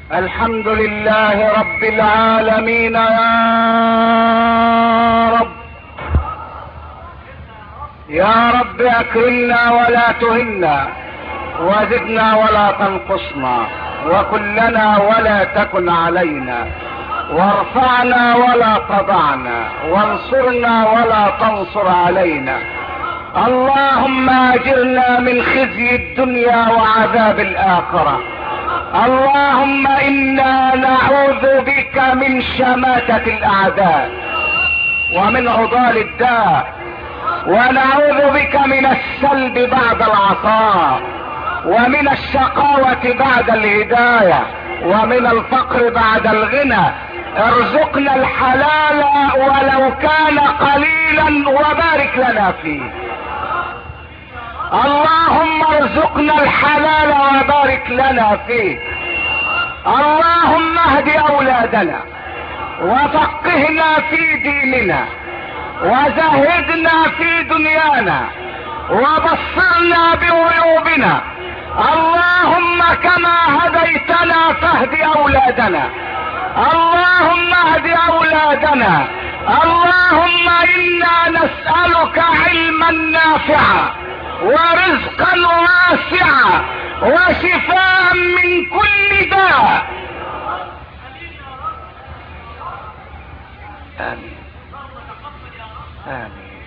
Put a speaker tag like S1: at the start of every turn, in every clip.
S1: الحمد لله رب العالمين يا رب. يا رب اكرمنا ولا تهنا، وزدنا ولا تنقصنا، وكلنا ولا تكن علينا، وارفعنا ولا تضعنا، وانصرنا ولا تنصر علينا. اللهم اجرنا من خزي الدنيا وعذاب الاخرة. اللهم انا نعوذ بك من شماتة الاعداء ومن عضال الداء، ونعوذ بك من السلب بعد العطاء، ومن الشقاوة بعد الهداية، ومن الفقر بعد الغنى. ارزقنا الحلال ولو كان قليلا وبارك لنا فيه. اللهم ارزقنا الحلال وبارك لنا فيه. اللهم اهد اولادنا وفقهنا في ديننا، وزهدنا في دنيانا، وبصرنا بعيوبنا. اللهم كما هديتنا فاهد اولادنا. اللهم اهد اولادنا. اللهم انا نسألك علما نافعا ورزقا واسعا وشفاء من كل داء. آمين آمين.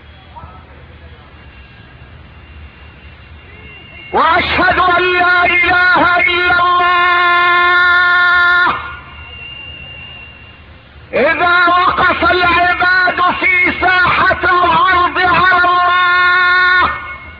S1: واشهد ان لا اله الا الله. اذا وقف العباد في ساحة الارض على الله،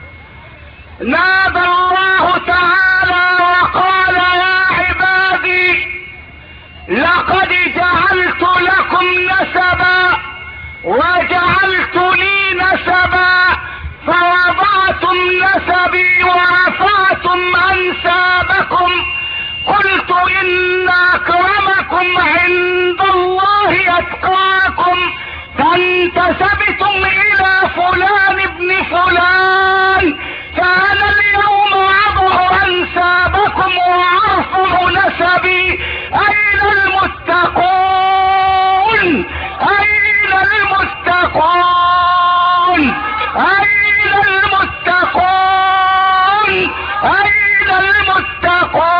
S1: نادى الله تعالى وقال يا عبادي لقد جعلت لكم نسبا وجعلت لي نسبا، فوضعتم نسبي ورفعتم انسابكم. قلت ان اكرمكم عند الله اتقاكم، فانتسبتم الى فلان ابن فلان، فانا اليوم اضع انسابكم وارفع نسبي. اين المتقون؟ اين المتقون؟ اين المتقون؟ اين المتقون؟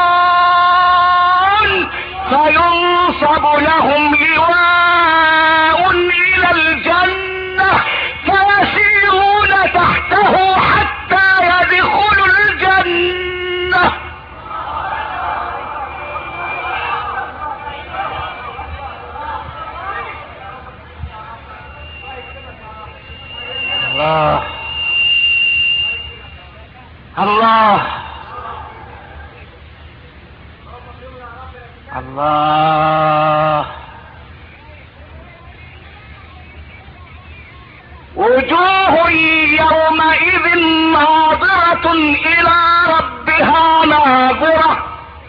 S1: فينصب لهم لواء الى الجنة فيسيرون تحته حتى يدخلوا الجنة. الله الله الله. وجوه يومئذ ناظرة الى ربها ناظرة،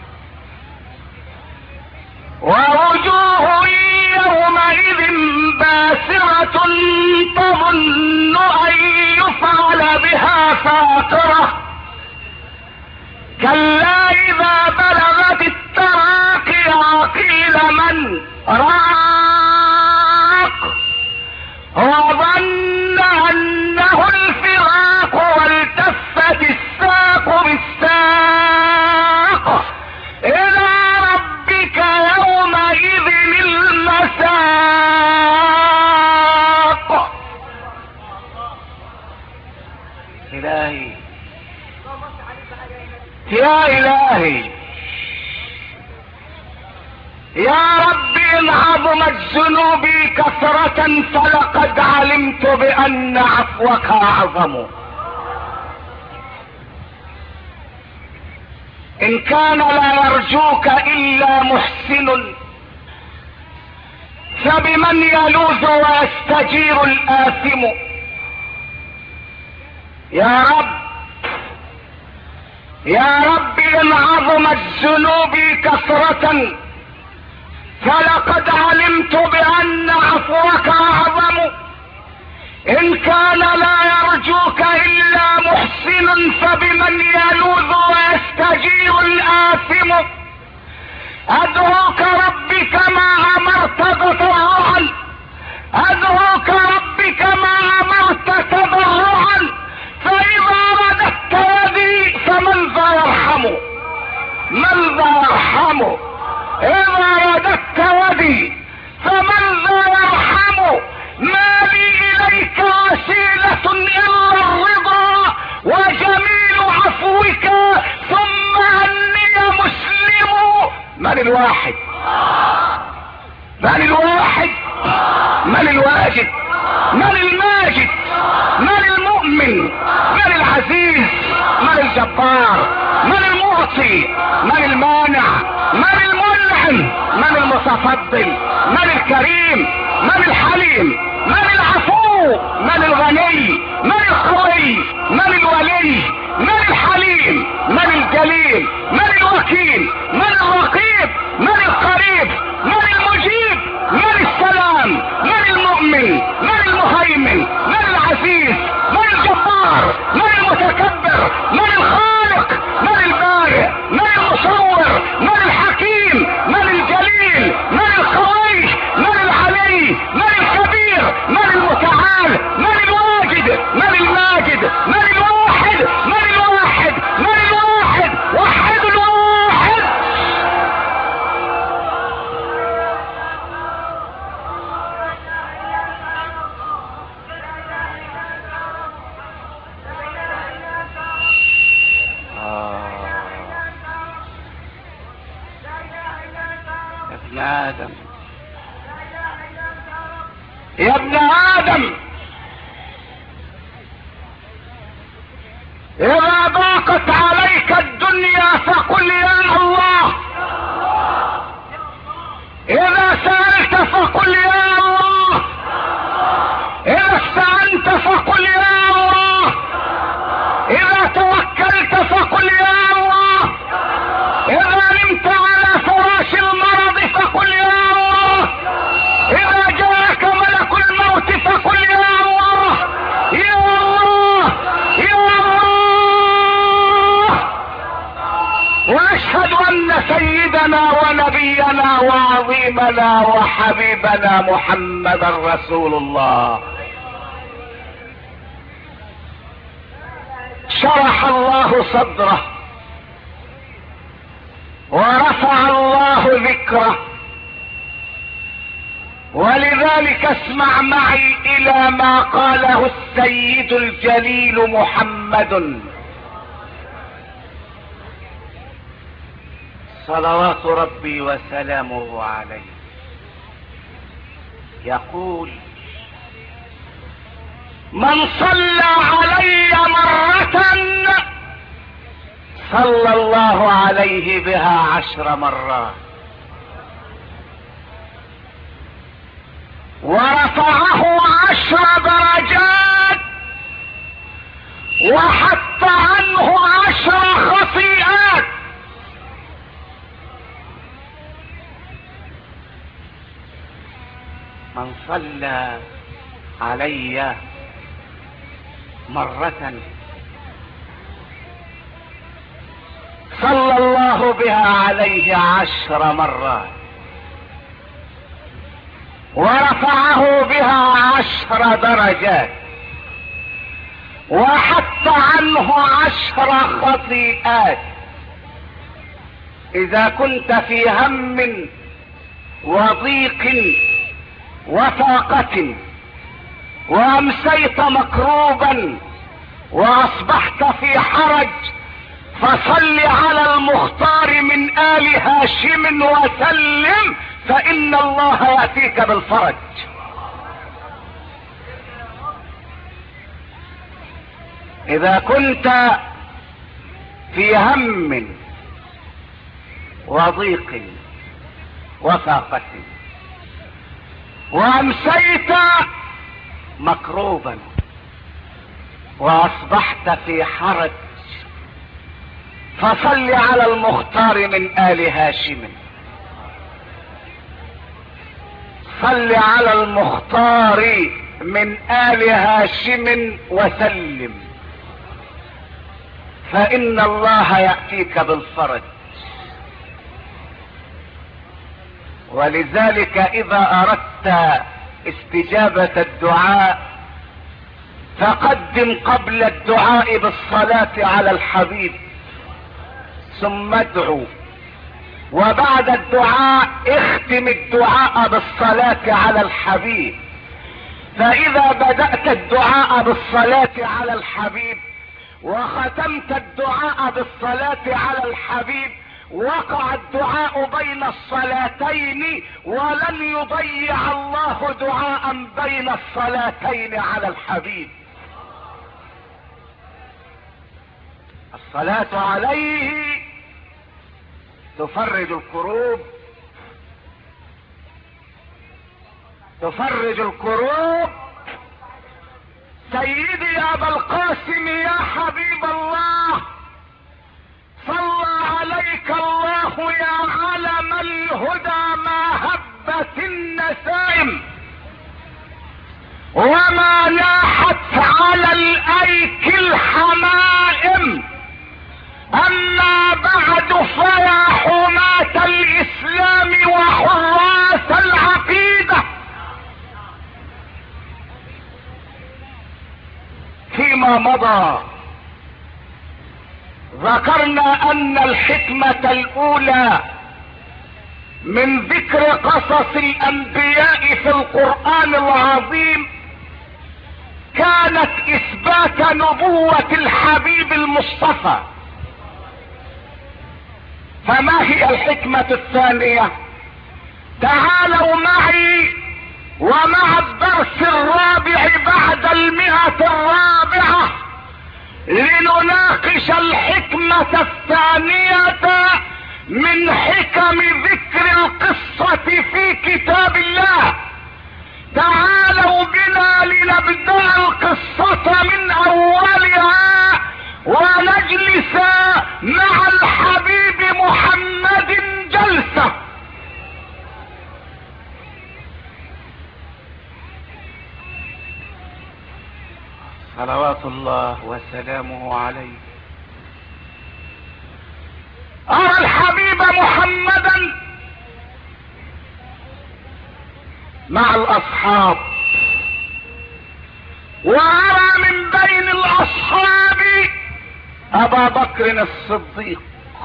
S1: ووجوه يومئذ باسرة تظن ان يفعل بها فاقرة. كلا اذا بلغت التراقي وقيل من راق، وظن انه الفراق والتفت الساق بالساق. الى ربك يومئذ المساق. الهي يا الهي يا رب، ان عظمت ذنوبي كثرة فلقد علمت بان عفوك اعظم. ان كان لا يرجوك الا محسن، فبمن يلوذ ويستجير الآثم. يا رب يا رب، ان عظمت ذنوبي كثرة فلقد علمت بان عفوك اعظم. ان كان لا يرجوك الا محسن، فبمن يلوذ ويستجير الآثم. ادعوك ربي كما امرت تضرعا، ادعوك ربي كما امرت تضرعا، فاذا رددت يدي فمن ذا يرحمه، من ذا يرحمه؟ اذا رددت يدي فمن ذا يرحمه؟ ما لي اليك وسيلة الا الرضا وجميل عفوك، ثم اني مسلم. من الواحد؟ من الواحد؟ من الواجد؟ من الماجد؟ من المؤمن؟ من العزيز؟ من الجبار؟ من المعطي؟ من المانع؟ من المنعم؟ من المتفضل؟ من الكريم؟ من الحليم؟ من العفو؟ من الغني؟ من القوي؟ من الولي؟ من الحليم؟ من الجليل؟ من الوكيل؟ من الرقيب؟ من القريب؟ من المجيب؟ من السلام؟ من المؤمن؟ من المهيمن؟ من العزيز؟ من الجبار؟ من المتكبر؟ من الخالق؟ من البارئ؟ من المصور؟ من الحكيم؟ من الجليل؟ من القوي؟ من العلي؟ من الكبير؟ من المتعال؟ من الواجد؟ من الماجد؟ من الواحد؟ من الواحد؟ من الواحد؟ وحد الواحد. يا ابن آدم، يا ابن آدم، إذا ضاقت عليك الدنيا فقل يا الله، إذا سألت فقل يا الله، إذا استعنت فقل يا الله، إذا توكلت فقل يا الله، إذا نمت على فراش المرض فقل يا الله، إذا جاءك ملك الموت فقل يا الله، يا الله، يا الله. وأشهد أن سيدنا ونبينا وعظيمنا وحبيبنا محمدا رسول الله. شرح الله صدره ورفع الله ذكره، ولذلك اسمع معي الى ما قاله السيد الجليل محمد صلوات ربي وسلامه عليه، يقول: من صلى علي مرة صلى الله عليه بها 10 مرات، ورفعه 10 درجات، وحط عنه 10 خطيئات. من صلى علي مرة صلى الله بها عليه 10 مرات، ورفعه بها 10 درجات، وحط عنه 10 خطيئات. اذا كنت في هم وضيق وطاقة، وامسيت مكروبا واصبحت في حرج، فصل على المختار من آل هاشم وسلم، فإن الله يأتيك بالفرج. إذا كنت في هم وضيق وفاقة، وأمسيت مكروبا وأصبحت في حرج، فصل على المختار من آل هاشم. صل على المختار من آل هاشم وسلم، فإن الله يأتيك بالفرج. ولذلك اذا اردت استجابة الدعاء فقدم قبل الدعاء بالصلاة على الحبيب، ثم ادعو، وبعد الدعاء اختم الدعاء بالصلاة على الحبيب. فاذا بدأت الدعاء بالصلاة على الحبيب وختمت الدعاء بالصلاة على الحبيب وقع الدعاء بين الصلاتين، ولن يضيع الله دعاء بين الصلاتين على الحبيب. الصلاة عليه تفرج الكروب، تفرج الكروب. سيدي يا ابا القاسم يا حبيب الله، صلى عليك الله يا علم الهدى ما هبت النسائم وما لاحت على الايك الحمائم. اما بعد فيا حماة الاسلام وحراس العقيدة، فيما مضى ذكرنا ان الحكمة الاولى من ذكر قصص الانبياء في القرآن العظيم كانت اثبات نبوة الحبيب المصطفى. فما هي الحكمة الثانية؟ تعالوا معي ومع الدرس الرابع بعد 100 لنناقش الحكمة الثانية من حكم ذكر القصة في كتاب الله. تعالوا بنا لنبدأ القصة من اولها ونجلس مع الحبيب محمد جلسة. صلوات الله وسلامه عليه. أرى الحبيب محمدا مع الأصحاب، وأرى من بين الأصحاب أبا بكر الصديق.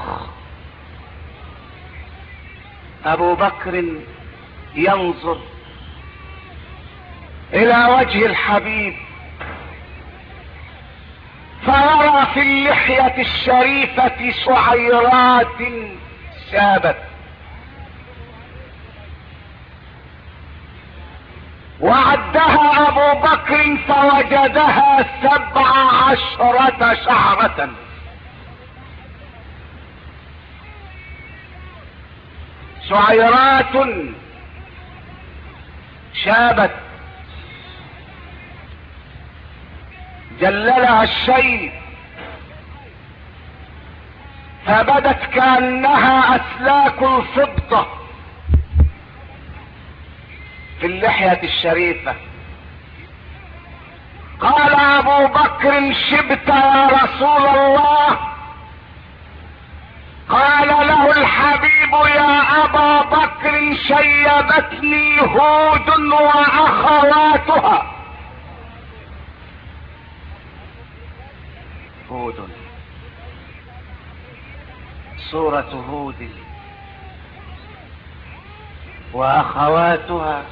S1: أبو بكر ينظر إلى وجه الحبيب فيرى في اللحية الشريفة شعيرات شابت، وعدها ابو بكر فوجدها 17 شعرة. شعيرات شابت جللها الشيب فبدت كأنها اسلاك الفضة في اللحية الشريفة. قال ابو بكر شبت يا رسول الله؟ قال له الحبيب يا ابا بكر شيبتني هود واخواتها. هود، سورة هود واخواتها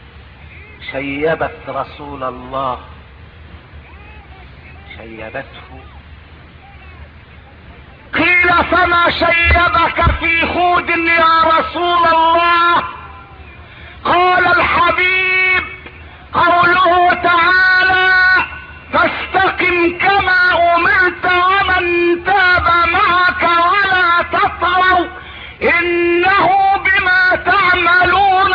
S1: شيبت رسول الله، شيبته. قيل فما شيبك في هود يا رسول الله؟ قال الحبيب قوله تعالى فاستقم كما امرت ومن تاب معك ولا تطغوا انه بما تعملون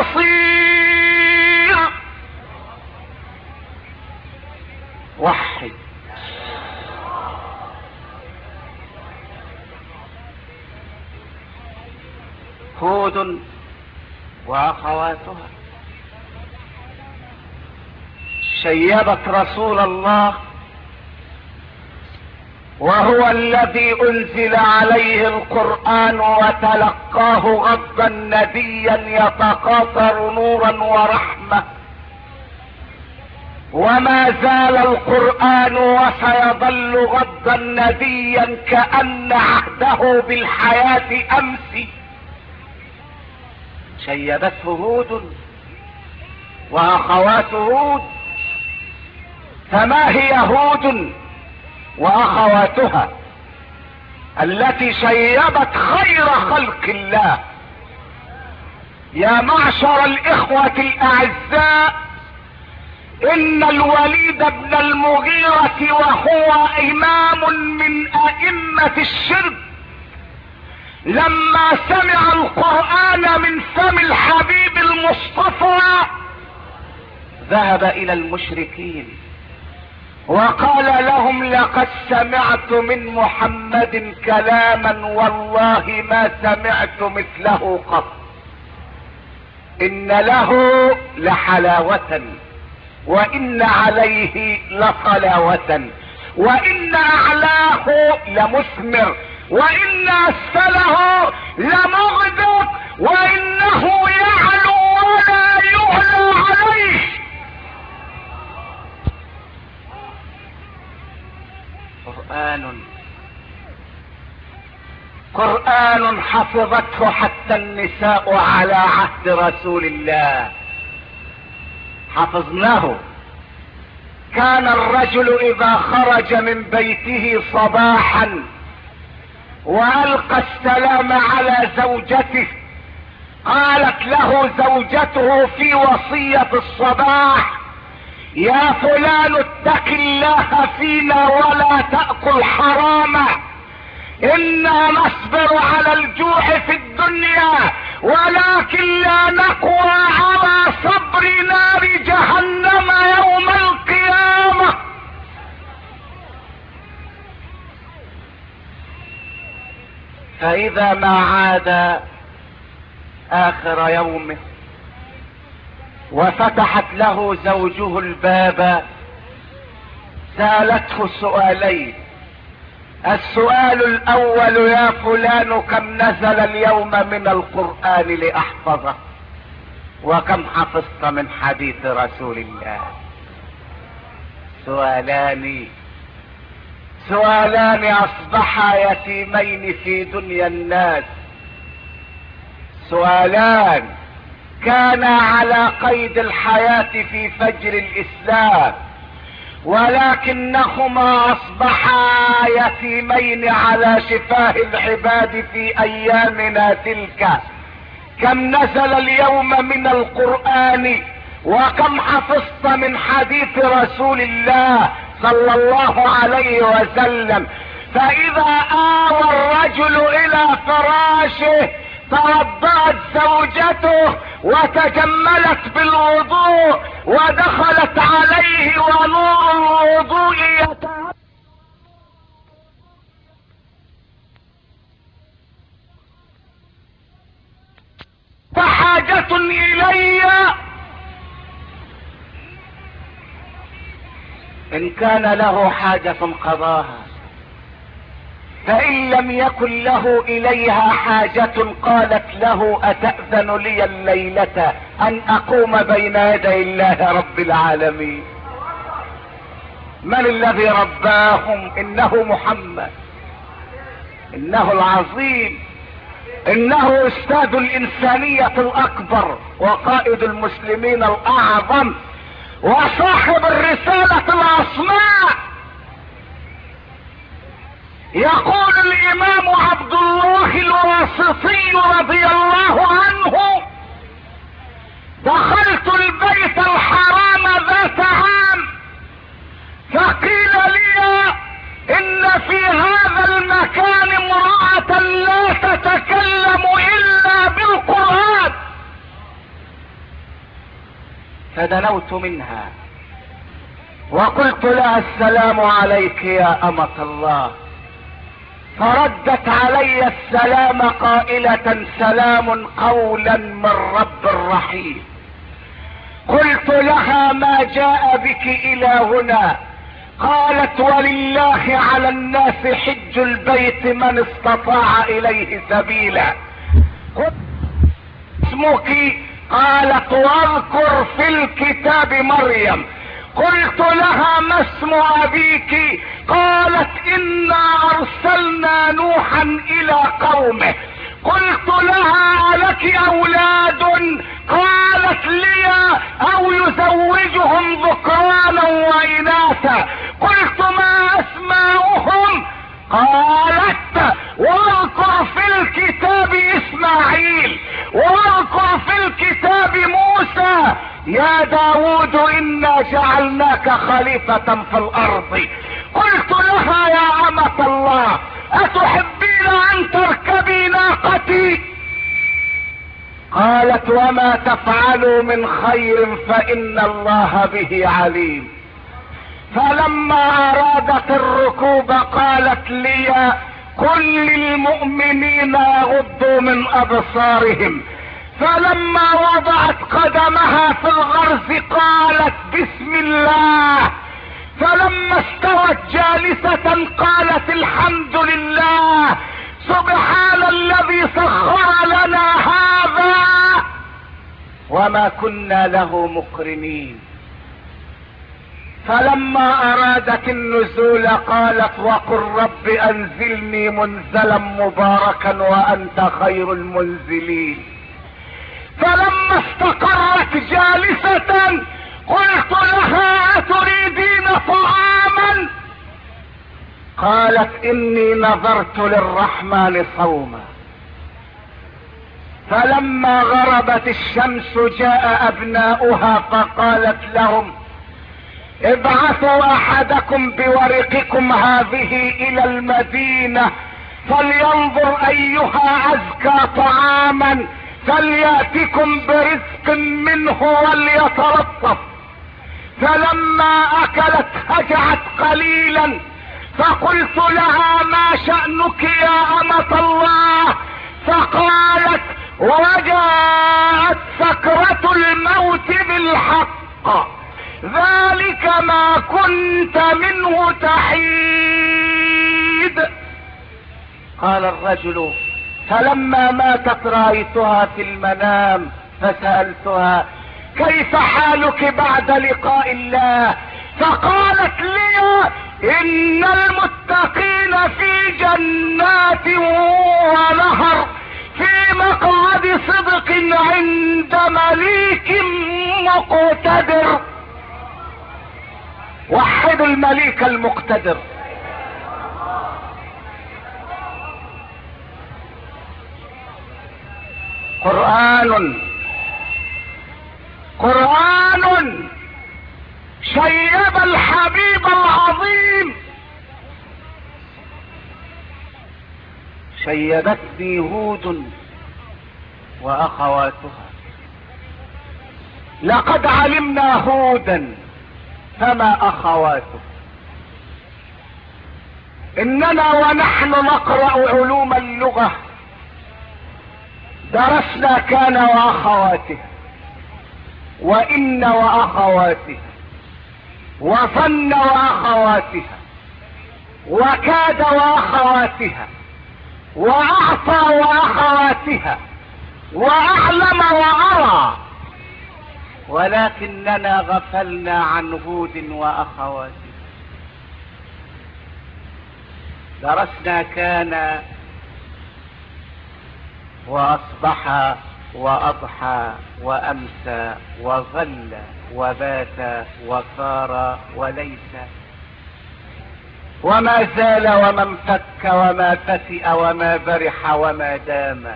S1: بصير. وحد. هود واخواتها شيبت رسول الله وهو الذي انزل عليه القرآن وتلقاه غضا نديا يتقاطر نورا ورحمة، وما زال القرآن وسيظل غضا نديا كأن عهده بالحياة امس. شيبته هود واخوات هود، فما هي هود واخواتها التي شيبت خير خلق الله؟ يا معشر الاخوة الاعزاء، ان الوليد بن المغيرة وهو امام من ائمة الشرك لما سمع القرآن من فم الحبيب المصطفى ذهب الى المشركين وقال لهم لقد سمعت من محمد كلاما والله ما سمعت مثله قط، ان له لحلاوة وان عليه لطلاوة وان اعلاه لمثمر وان اسفله لمغدق وانه يعلو ولا يعلى عليه. قرآن حفظته حتى النساء على عهد رسول الله، حفظناه. كان الرجل اذا خرج من بيته صباحا والقى السلام على زوجته قالت له زوجته في وصية الصباح: يا فلان اتق الله فينا ولا تأكل حراما، انا نصبر على الجوع في الدنيا ولكن لا نقوى على صبر نار جهنم يوم القيامة. فاذا ما عاد اخر يومه وفتحت له زوجه الباب سألته سؤالين: السؤال الاول: يا فلان كم نزل اليوم من القرآن لأحفظه؟ وكم حفظت من حديث رسول الله؟ سؤالان اصبحا يتيمين في دنيا الناس، سؤالان كانا على قيد الحياة في فجر الاسلام ولكنهما اصبحا يتيمين على شفاه العباد في ايامنا تلك. كم نزل اليوم من القرآن وكم حفظت من حديث رسول الله صلى الله عليه وسلم؟ فاذا آوى الرجل الى فراشه توضأت زوجته وتجملت بالوضوء ودخلت عليه ونور الوضوء فحاجة الي ان كان له حاجة قضاها، فان لم يكن له اليها حاجة قالت له: اتأذن لي الليلة ان اقوم بين يدي الله رب العالمين؟ من الذي رباهم؟ انه محمد، انه العظيم، انه استاذ الانسانية الاكبر وقائد المسلمين الاعظم وصاحب الرسالة العصماء. يقول الامام عبد الله الواسطي رضي الله عنه: دخلت البيت الحرام ذات عام فقيل لي ان في هذا المكان امرأة لا تتكلم الا بالقرآن، فدنوت منها وقلت لها: السلام عليك يا امة الله. فردت علي السلام قائلة: سلام قولا من رب رحيم. قلت لها: ما جاء بك الى هنا؟ قالت ولله على الناس حج البيت من استطاع اليه سبيلا. اسمك؟ قالت واذكر في الكتاب مريم. قلت لها ما اسم ابيك؟ قالت انا ارسلنا نوحا الى قومه. قلت لها الك اولاد؟ قالت لي او يزوجهم ذكرانا واناثا. قلت ما اسماؤهم؟ قالت واذكر في الكتاب اسماعيل واذكر في الكتاب موسى يا داود انا جعلناك خليفة في الارض. قلت لها يا امة الله اتحبين ان تركبي ناقتي؟ قالت وما تفعلوا من خير فان الله به عليم. فلما ارادت الركوب قالت لي قل للمؤمنين يغضوا من ابصارهم. فلما وضعت قدمها في الغرز قالت بسم الله. فلما استوت جالسة قالت الحمد لله سبحان الذي سخر لنا هذا وما كنا له مقرنين. فلما ارادت النزول قالت وقل رب انزلني منزلا مباركا وانت خير المنزلين. فلما استقرت جالسة قلت لها اتريدين طعاما؟ قالت اني نظرت للرحمن صوما. فلما غربت الشمس جاء ابناؤها فقالت لهم ابعثوا احدكم بورقكم هذه الى المدينة فلينظر ايها ازكى طعاما فليأتكم برزق منه وليتلطف. فلما اكلت هجعت قليلا فقلت لها ما شأنك يا امة الله؟ فقالت وجاءت سكرة الموت بالحق ذلك ما كنت منه تحيد. قال الرجل فلما ماتت رأيتها في المنام فسألتها كيف حالك بعد لقاء الله؟ فقالت لي ان المتقين في جنات ونهر في مقعد صدق عند مليك مقتدر. وحد المليك المقتدر. قرآن شيب الحبيب العظيم. شيبتني هود واخواتها. لقد علمنا هودا فما اخواته. اننا ونحن نقرأ علوم اللغة درسنا كان واخواتها وان واخواتها وظن واخواتها وكاد واخواتها واعطى واخواتها واعلم وارى، ولكننا غفلنا عن هود واخواتها. درسنا كان واصبح واضحى وامسى وظل وبات وصار وليس وما زال وما انفك وما فتئ وما برح وما دام.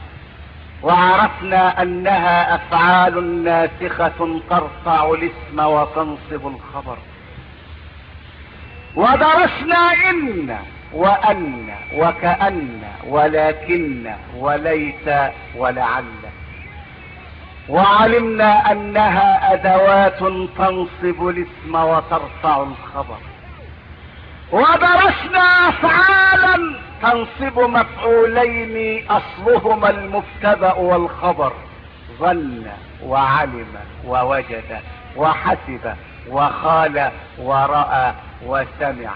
S1: وعرفنا انها افعال ناسخة ترفع الاسم وتنصب الخبر. ودرسنا ان وان وكأن ولكن وليس ولعل. وعلمنا انها ادوات تنصب الاسم وترفع الخبر. ودرسنا افعالا تنصب مفعولين اصلهما المبتدأ والخبر. ظن وعلم ووجد وحسب وخال ورأى وسمع.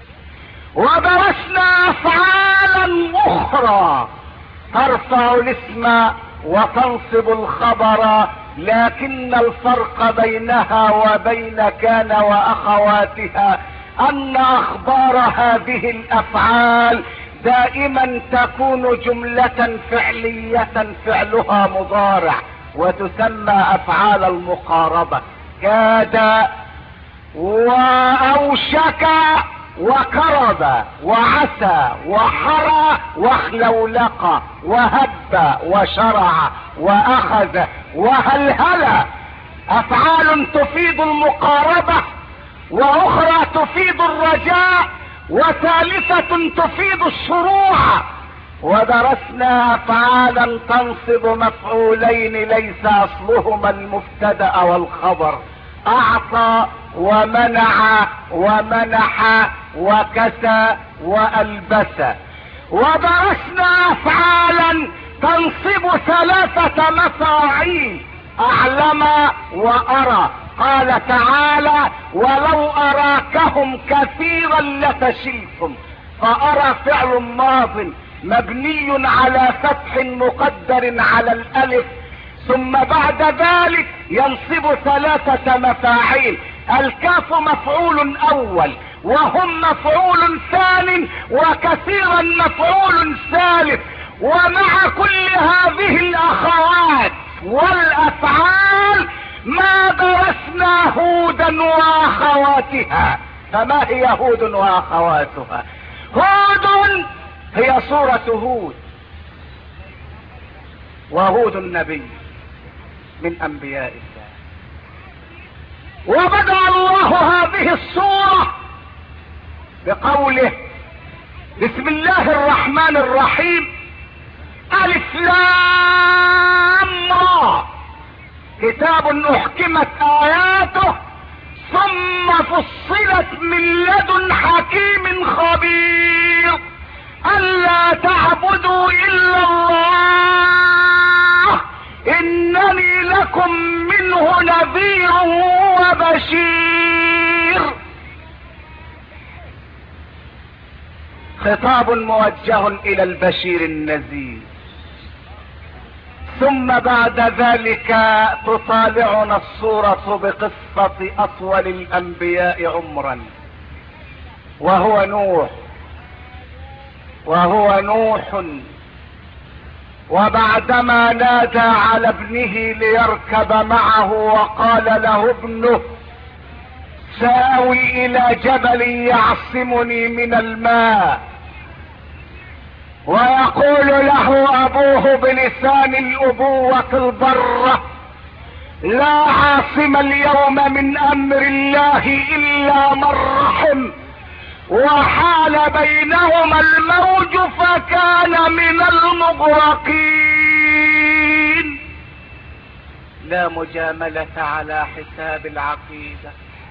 S1: ودرسنا افعالا اخرى ترفع الاسم وتنصب الخبر، لكن الفرق بينها وبين كان واخواتها ان اخبار هذه الافعال دائما تكون جملة فعلية فعلها مضارع، وتسمى افعال المقاربة. كاد واوشك وقرب وعسى وحرى واخلولق وهب وشرع واخذ وهلهل. افعال تفيد المقاربة، واخرى تفيد الرجاء، وثالثة تفيد الشروع. ودرسنا افعالا تنصب مفعولين ليس اصلهما المبتدأ والخبر، اعطى ومنع ومنح وكسى والبس. ودرسنا افعالا تنصب ثلاثة مفاعيل، اعلم وارى. قال تعالى ولو اراكهم كثيرا لفشلتم، فارى فعل ماض مبني على فتح مقدر على الالف، ثم بعد ذلك ينصب ثلاثة مفاعيل. الكاف مفعول اول، وهم مفعول ثان، وكثيرا مفعول ثالث. ومع كل هذه الاخوات والافعال ما درسنا هودا واخواتها. فما هي هود واخواتها؟ هود هي سورة هود، وهود النبي من انبياء الله. وبدأ الله هذه السورة بقوله بسم الله الرحمن الرحيم الف لام را كتاب احكمت اياته ثم فصلت من لدن حكيم خبير الا تعبدوا الا الله انني لكم منه نذير وبشير. خطاب موجه الى البشير النذير. ثم بعد ذلك تطالعنا السورة بقصة اطول الانبياء عمرا، وهو نوح. وبعدما نادى على ابنه ليركب معه وقال له ابنه ساوي الى جبل يعصمني من الماء، ويقول له ابوه بلسان الابوة البرة لا عاصم اليوم من امر الله الا من رحم، وحال بينهما الموج فكان من المغرقين. لا مجاملة على حساب العقيدة،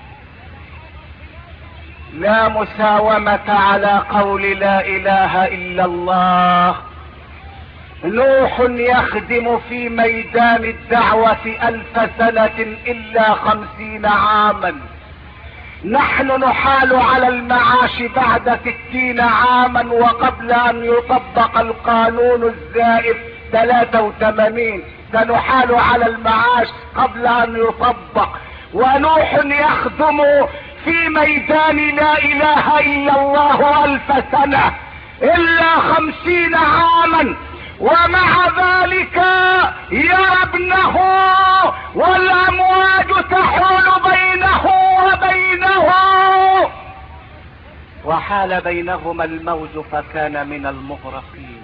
S1: لا مساومة على قول لا اله الا الله. نوح يخدم في ميدان الدعوة 1000 سنة الا 50 عاما. نحن نحال على المعاش بعد 60 عاما، وقبل ان يطبق القانون الزائف 83 سنحال على المعاش قبل ان يطبق. ونوح يخدم في ميدان لا اله الا الله 1000 سنة الا 50 عاما، ومع ذلك يرى ابنه والامواج تحول بينه وبينه، وحال بينهما الموج فكان من المغرقين.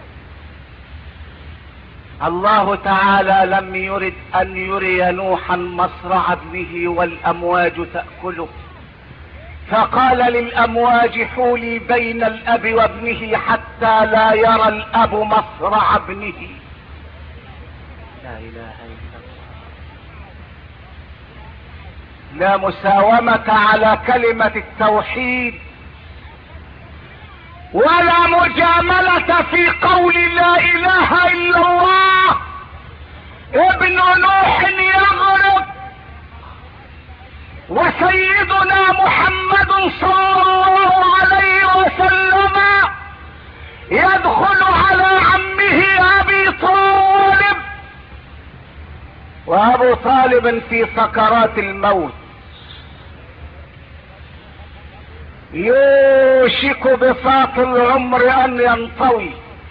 S1: الله تعالى لم يرد ان يري نوحا مصرع ابنه والامواج تأكله، فقال للامواج حولي بين الاب وابنه حتى لا يرى الاب مصرع ابنه. لا اله الا الله. لا مساومة على كلمة التوحيد، ولا مجاملة في قول لا اله الا الله. ابن نوح يغرق وسيدنا محمد صلى الله عليه وسلم يدخل على عمه ابي طالب، وابو طالب في سكرات الموت، يوشك بساط العمر ان ينطوي،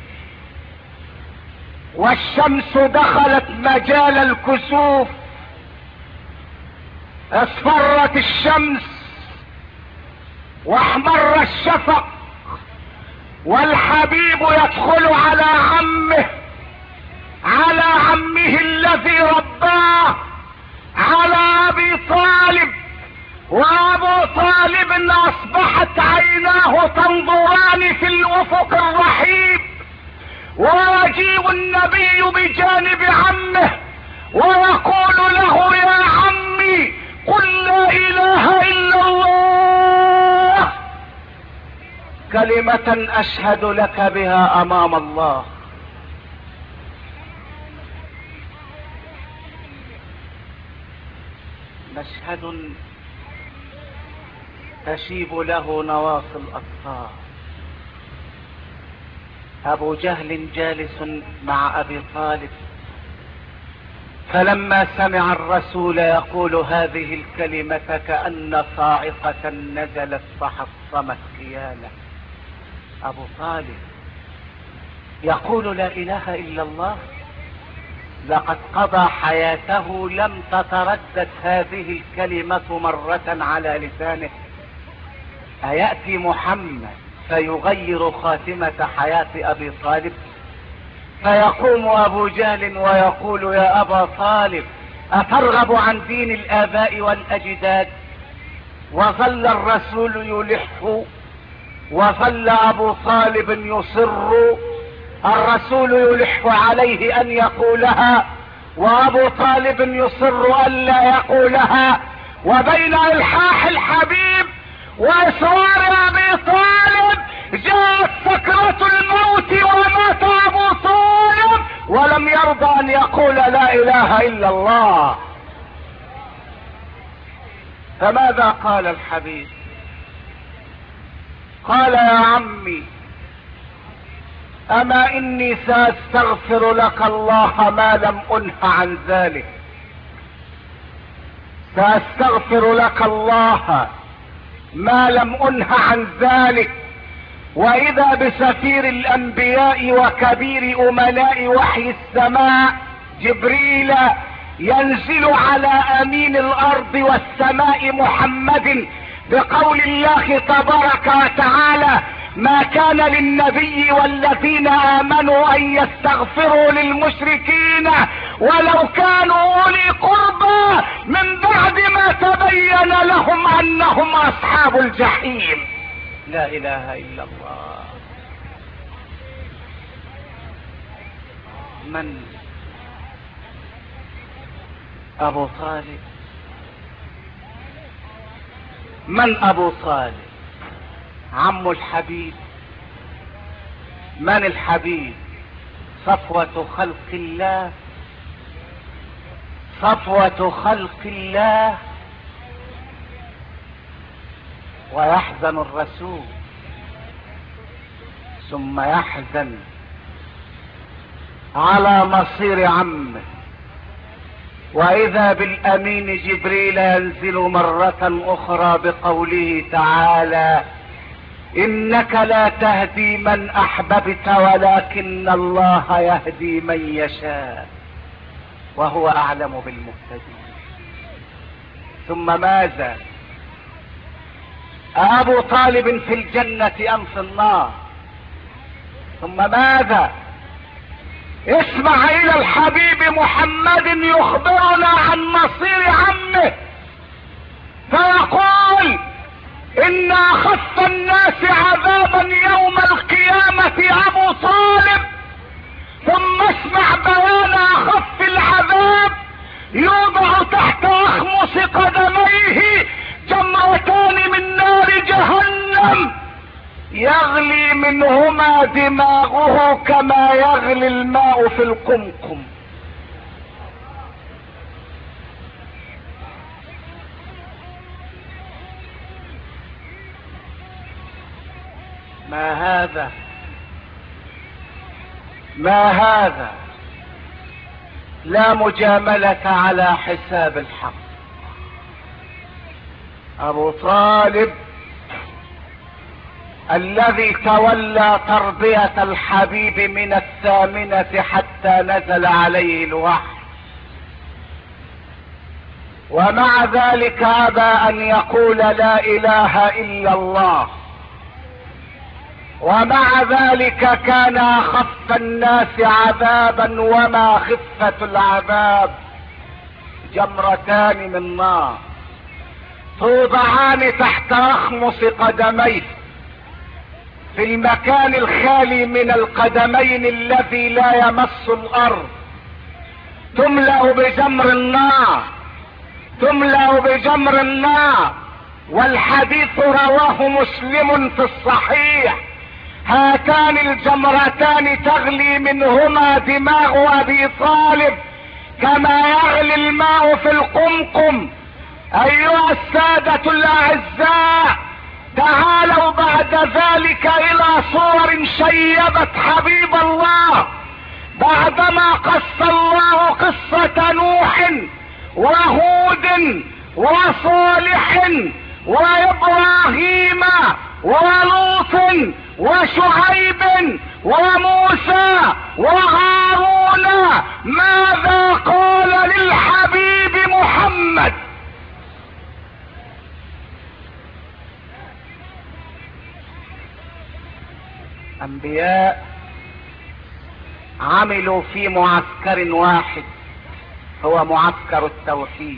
S1: والشمس دخلت مجال الكسوف، اصفرت الشمس واحمر الشفق، والحبيب يدخل على عمه الذي رباه، على ابي طالب. وابو طالب اصبحت عيناه تنظران في الافق الرحيب، ويجيء النبي بجانب عمه ويقول له: يا عمي قل لا اله الا الله، كلمة اشهد لك بها امام الله. مشهد تشيب له نواصي الاطفال. ابو جهل جالس مع ابي طالب، فلما سمع الرسول يقول هذه الكلمة كأن صاعقة نزلت فحطمت كيانه. ابو طالب يقول لا اله الا الله، لقد قضى حياته لم تتردد هذه الكلمة مرة على لسانه. أيأتي محمد فيغير خاتمة حياة ابي طالب؟ فيقوم ابو جهل ويقول: يا ابا طالب، اترغب عن دين الاباء والاجداد؟ وظل الرسول يلح، وظل ابو طالب يصر، الرسول يلح عليه ان يقولها، وابو طالب يصر ان لا يقولها. وبين الحاح الحبيب واصرار ابي طالب جاءت سكرة الموت، ومات ابو طالب ولم يرضى ان يقول لا اله الا الله. فماذا قال الحبيب؟ قال: يا عمي، اما اني ساستغفر لك الله ما لم انه عن ذلك، ساستغفر لك الله ما لم انه عن ذلك. واذا بسفير الانبياء وكبير امناء وحي السماء جبريل ينزل على امين الارض والسماء محمد بقول الله تبارك وتعالى: ما كان للنبي والذين امنوا ان يستغفروا للمشركين ولو كانوا اولي قربى من بعد ما تبين لهم انهم اصحاب الجحيم. لا اله الا الله. من ابو طالب؟ من ابو طالب؟ عم الحبيب. من الحبيب؟ صفوة خلق الله، صفوة خلق الله. ويحزن الرسول، ثم يحزن على مصير عمه، واذا بالامين جبريل ينزل مرة اخرى بقوله تعالى: انك لا تهدي من احببت ولكن الله يهدي من يشاء وهو اعلم بالمهتدين. ثم ماذا؟ ابو طالب في الجنة ام في النار؟ ثم ماذا؟ اسمع الى الحبيب محمد يخبرنا عن مصير عمه، فيقول: ان اخف الناس عذابا يوم القيامة ابو طالب. ثم اسمع بيان اخف العذاب: يوضع تحت اخمص قدميه جمرتان من نار جهنم يغلي منهما دماغه كما يغلي الماء في القمقم. ما هذا؟ لا مجاملة على حساب الحق. ابو طالب الذي تولى تربية الحبيب من 8 حتى نزل عليه الوحي، ومع ذلك ابى ان يقول لا اله الا الله، ومع ذلك كان اخف الناس عذابا وما خفة العذاب جمرتان من نار توضعان تحت اخمص قدميه في المكان الخالي من القدمين الذي لا يمس الارض، تملأ بجمر النار. والحديث رواه مسلم في الصحيح. هاتان الجمرتان تغلي منهما دماغ ابي طالب كما يغلي الماء في القمقم. ايها السادة الاعزاء، تعالوا بعد ذلك الى صور شيبت حبيب الله بعدما قص الله قصة نوح وهود وصالح وابراهيم ولوط وشعيب وموسى وهارون. ماذا قال للحبيب محمد؟ انبياء عملوا في معسكر واحد، هو معسكر التوحيد،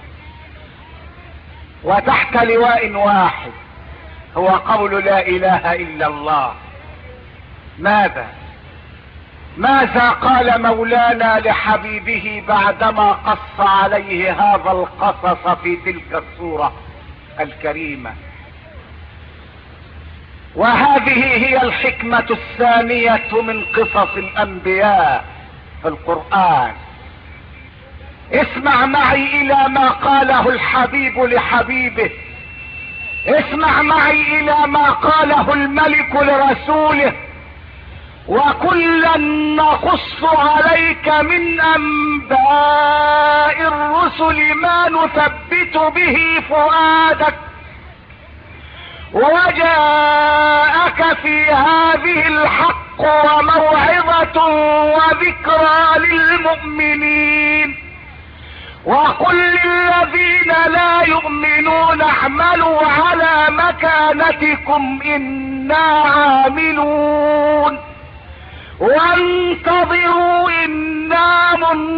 S1: وتحت لواء واحد هو قول لا اله الا الله. ماذا قال مولانا لحبيبه بعدما قص عليه هذا القصص في تلك السورة الكريمة؟ وهذه هي الحكمة الثانية من قصص الانبياء في القرآن. اسمع معي الى ما قاله الحبيب لحبيبه، اسمع معي الى ما قاله الملك لرسوله. وكلا نقص عليك من انباء الرسل ما نثبت به فؤادك، وجاءك في هذه الحق وموعظة وذكرى للمؤمنين. وقل للذين لا يؤمنون اعملوا على مكانتكم انا عاملون وانتظروا انا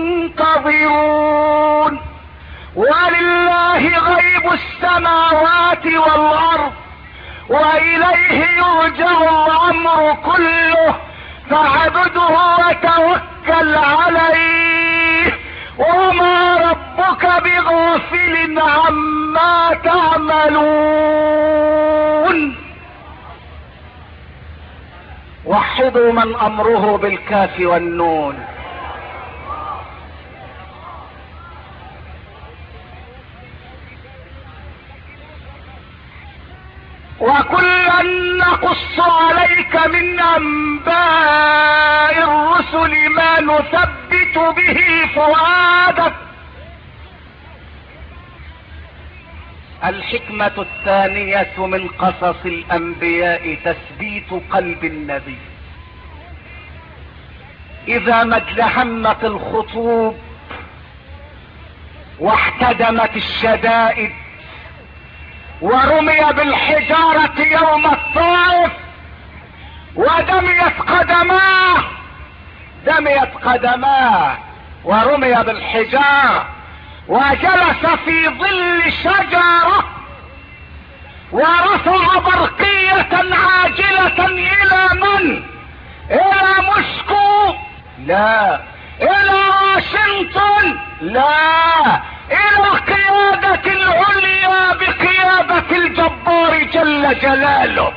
S1: منتظرون. ولله غيب السماوات والارض واليه يرجع الامر كله فاعبده وتوكل عليه وما ربك بغافل عما تعملون. وحدوا من امره بالكاف والنون. وكلا نقص عليك من انباء الرسل ما نثبت به فؤادك. الحكمة الثانية من قصص الانبياء تثبيت قلب النبي. اذا ما ازدحمت الخطوب واحتدمت الشدائد ورمي بالحجارة يوم الطائف ودميت قدماه ورمي بالحجارة وجلس في ظل شجرة ورفع برقية عاجلة الى من؟ الى موسكو؟ لا. الى واشنطن؟ لا. الى القيادة العليا بقيادة الجبار جل جلاله.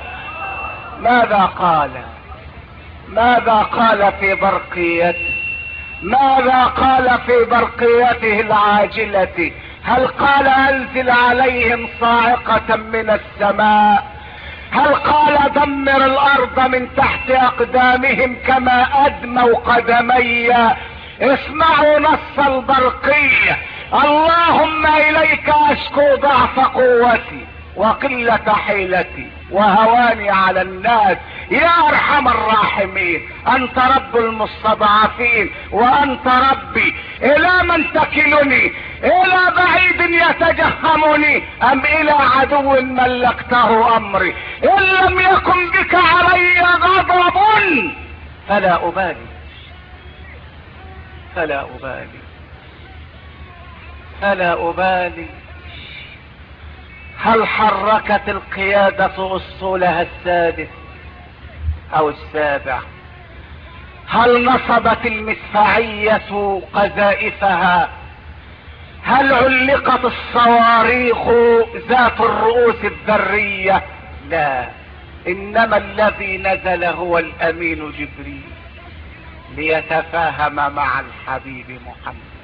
S1: ماذا قال في برقيته؟ ماذا قال في برقيته العاجلة؟ هل قال انزل عليهم صاعقة من السماء؟ هل قال دمر الارض من تحت اقدامهم كما ادموا قدمي؟ اسمعوا نص البرقية: اللهم اليك اشكو ضعف قوتي وقلة حيلتي وهواني على الناس يا ارحم الراحمين. انت رب المستضعفين وانت ربي، الى من تكلني؟ الى بعيد يتجهمني ام الى عدو ملكته امري؟ ان لم يكن بك علي غضب فلا ابالي فلا ابالي فلا ابالي. هل حركت القيادة اسطولها السادس او السابع؟ هل نصبت المدفعية قذائفها؟ هل علقت الصواريخ ذات الرؤوس الذرية؟ لا، انما الذي نزل هو الامين جبريل ليتفاهم مع الحبيب محمد.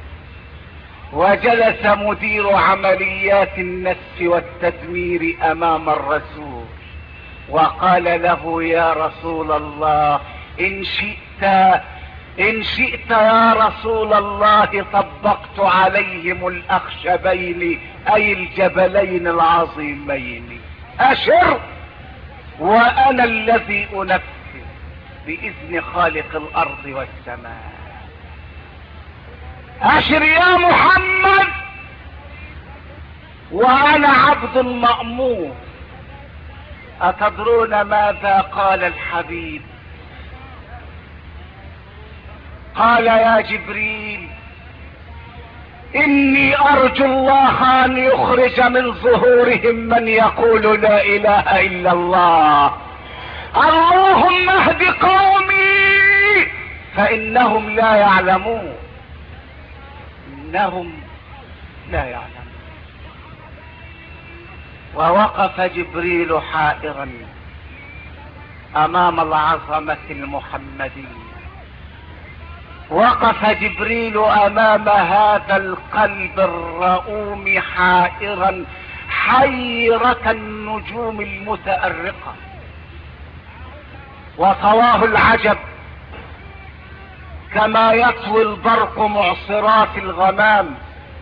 S1: وجلس مدير عمليات النسف والتدمير امام الرسول وقال له: يا رسول الله، ان شئت يا رسول الله طبقت عليهم الاخشبين اي الجبلين العظيمين. اشر وانا الذي انفذ باذن خالق الارض والسماء. اشر يا محمد وانا عبد مأمور. اتدرون ماذا قال الحبيب؟ قال: يا جبريل، اني ارجو الله ان يخرج من ظهورهم من يقول لا اله الا الله. اللهم اهد قومي فانهم لا يعلمون. انهم لا يعلمون. ووقف جبريل حائرا امام العظمة المحمدية. وقف جبريل امام هذا القلب الرؤوم حائرا حيرة النجوم المتأرقة. وطواه العجب كما يطوي البرق معصرات الغمام.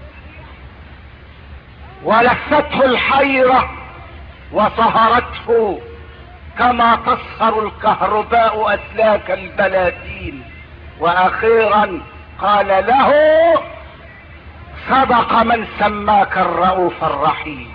S1: ولفته الحيرة وصهرته كما تصهر الكهرباء اسلاك البلاتين. واخيرا قال له: صدق من سماك الرؤوف الرحيم.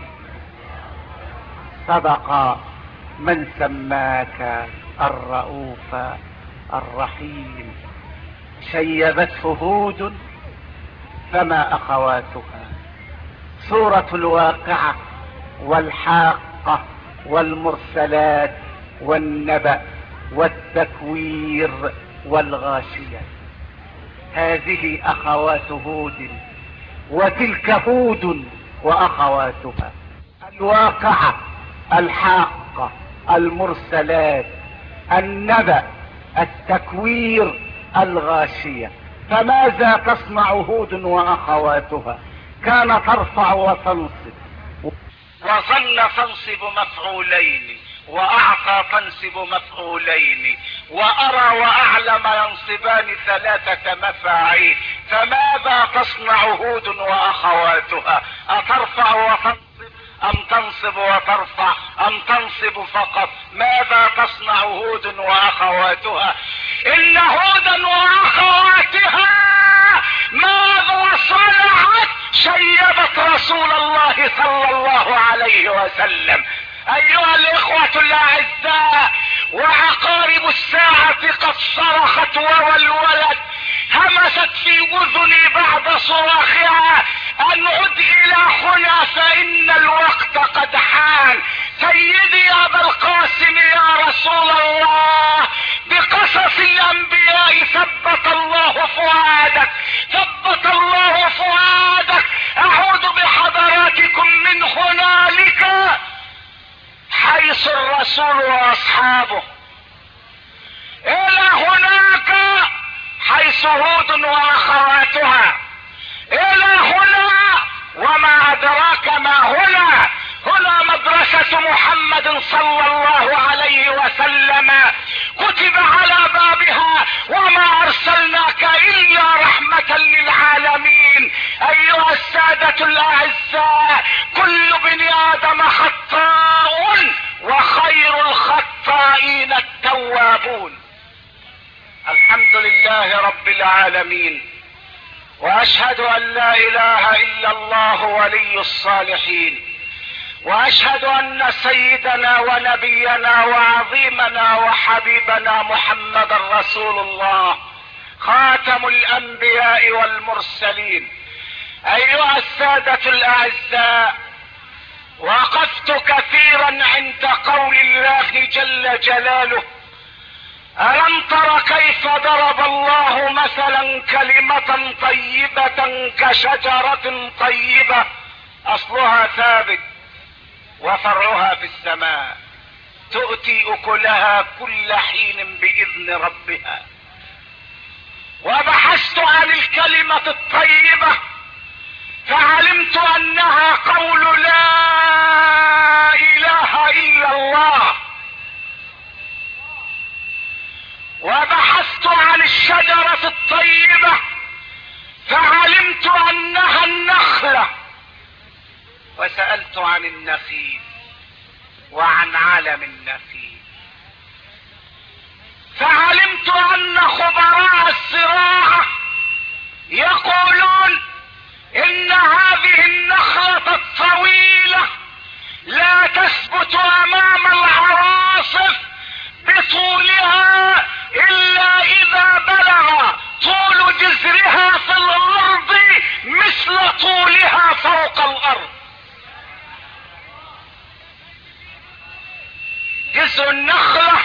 S1: صدق من سماك الرؤوف الرحيم. شيبته هود فما اخواتها. سورة الواقعة والحاقة والمرسلات والنبأ والتكوير والغاشية. هذه اخوات هود وتلك هود واخواتها. الواقعة، الحاقة، المرسلات، النبأ، التكوير، الغاشية. فماذا تصنع هود واخواتها؟ كان ترفع وتنصب، وظن تنصب مفعولين، واعطى تنصب مفعولين، وارى واعلم ينصبان ثلاثة مفاعيل. فماذا تصنع هود واخواتها؟ اترفع وتنصب ام تنصب وترفع ام تنصب فقط؟ ماذا تصنع هود واخواتها؟ ان هودا واخواتها ماذا صنعت؟ شيبت رسول الله صلى الله عليه وسلم. ايها الاخوة الاعزاء، وعقارب الساعة قد صرخت وولولت. همست في اذني بعد صراخها ان عد الى هنا فان الوقت قد حان. سيدي ابا القاسم يا رسول الله، بقصص الانبياء ثبت الله فؤادك، ثبت الله فؤادك. اعود بحضراتكم من هنالك حيث الرسول واصحابه، الى هناك حيث هود واخواتها، الى هنا وما ادراك ما هنا. هنا مدرسة محمد محمد صلى الله عليه وسلم كتب على بابها وما ارسلناك الا رحمة للعالمين. ايها السادة الاعزاء، كل بن ادم خطاء وخير الخطائين التوابون. الحمد لله رب العالمين، واشهد ان لا اله الا الله ولي الصالحين، واشهد ان سيدنا ونبينا وعظيمنا وحبيبنا محمد رسول الله خاتم الانبياء والمرسلين. ايها السادة الاعزاء، وقفت كثيرا عند قول الله جل جلاله: ألم تر كيف ضرب الله مثلا كلمة طيبة كشجرة طيبة أصلها ثابت وفرعها في السماء تؤتي أكلها كل حين بإذن ربها. وبحثت عن الكلمة الطيبة فعلمت أنها قول لا إله إلا الله. وبحثت عن الشجرة الطيبة فعلمت انها النخلة. وسألت عن النخيل وعن علم النخيل فعلمت ان خبراء الزراعة يقولون ان هذه النخلة الطويلة لا تثبت امام العواصف بطولها الا اذا بلغ طول جذرها في الارض مثل طولها فوق الارض. جذر النخلة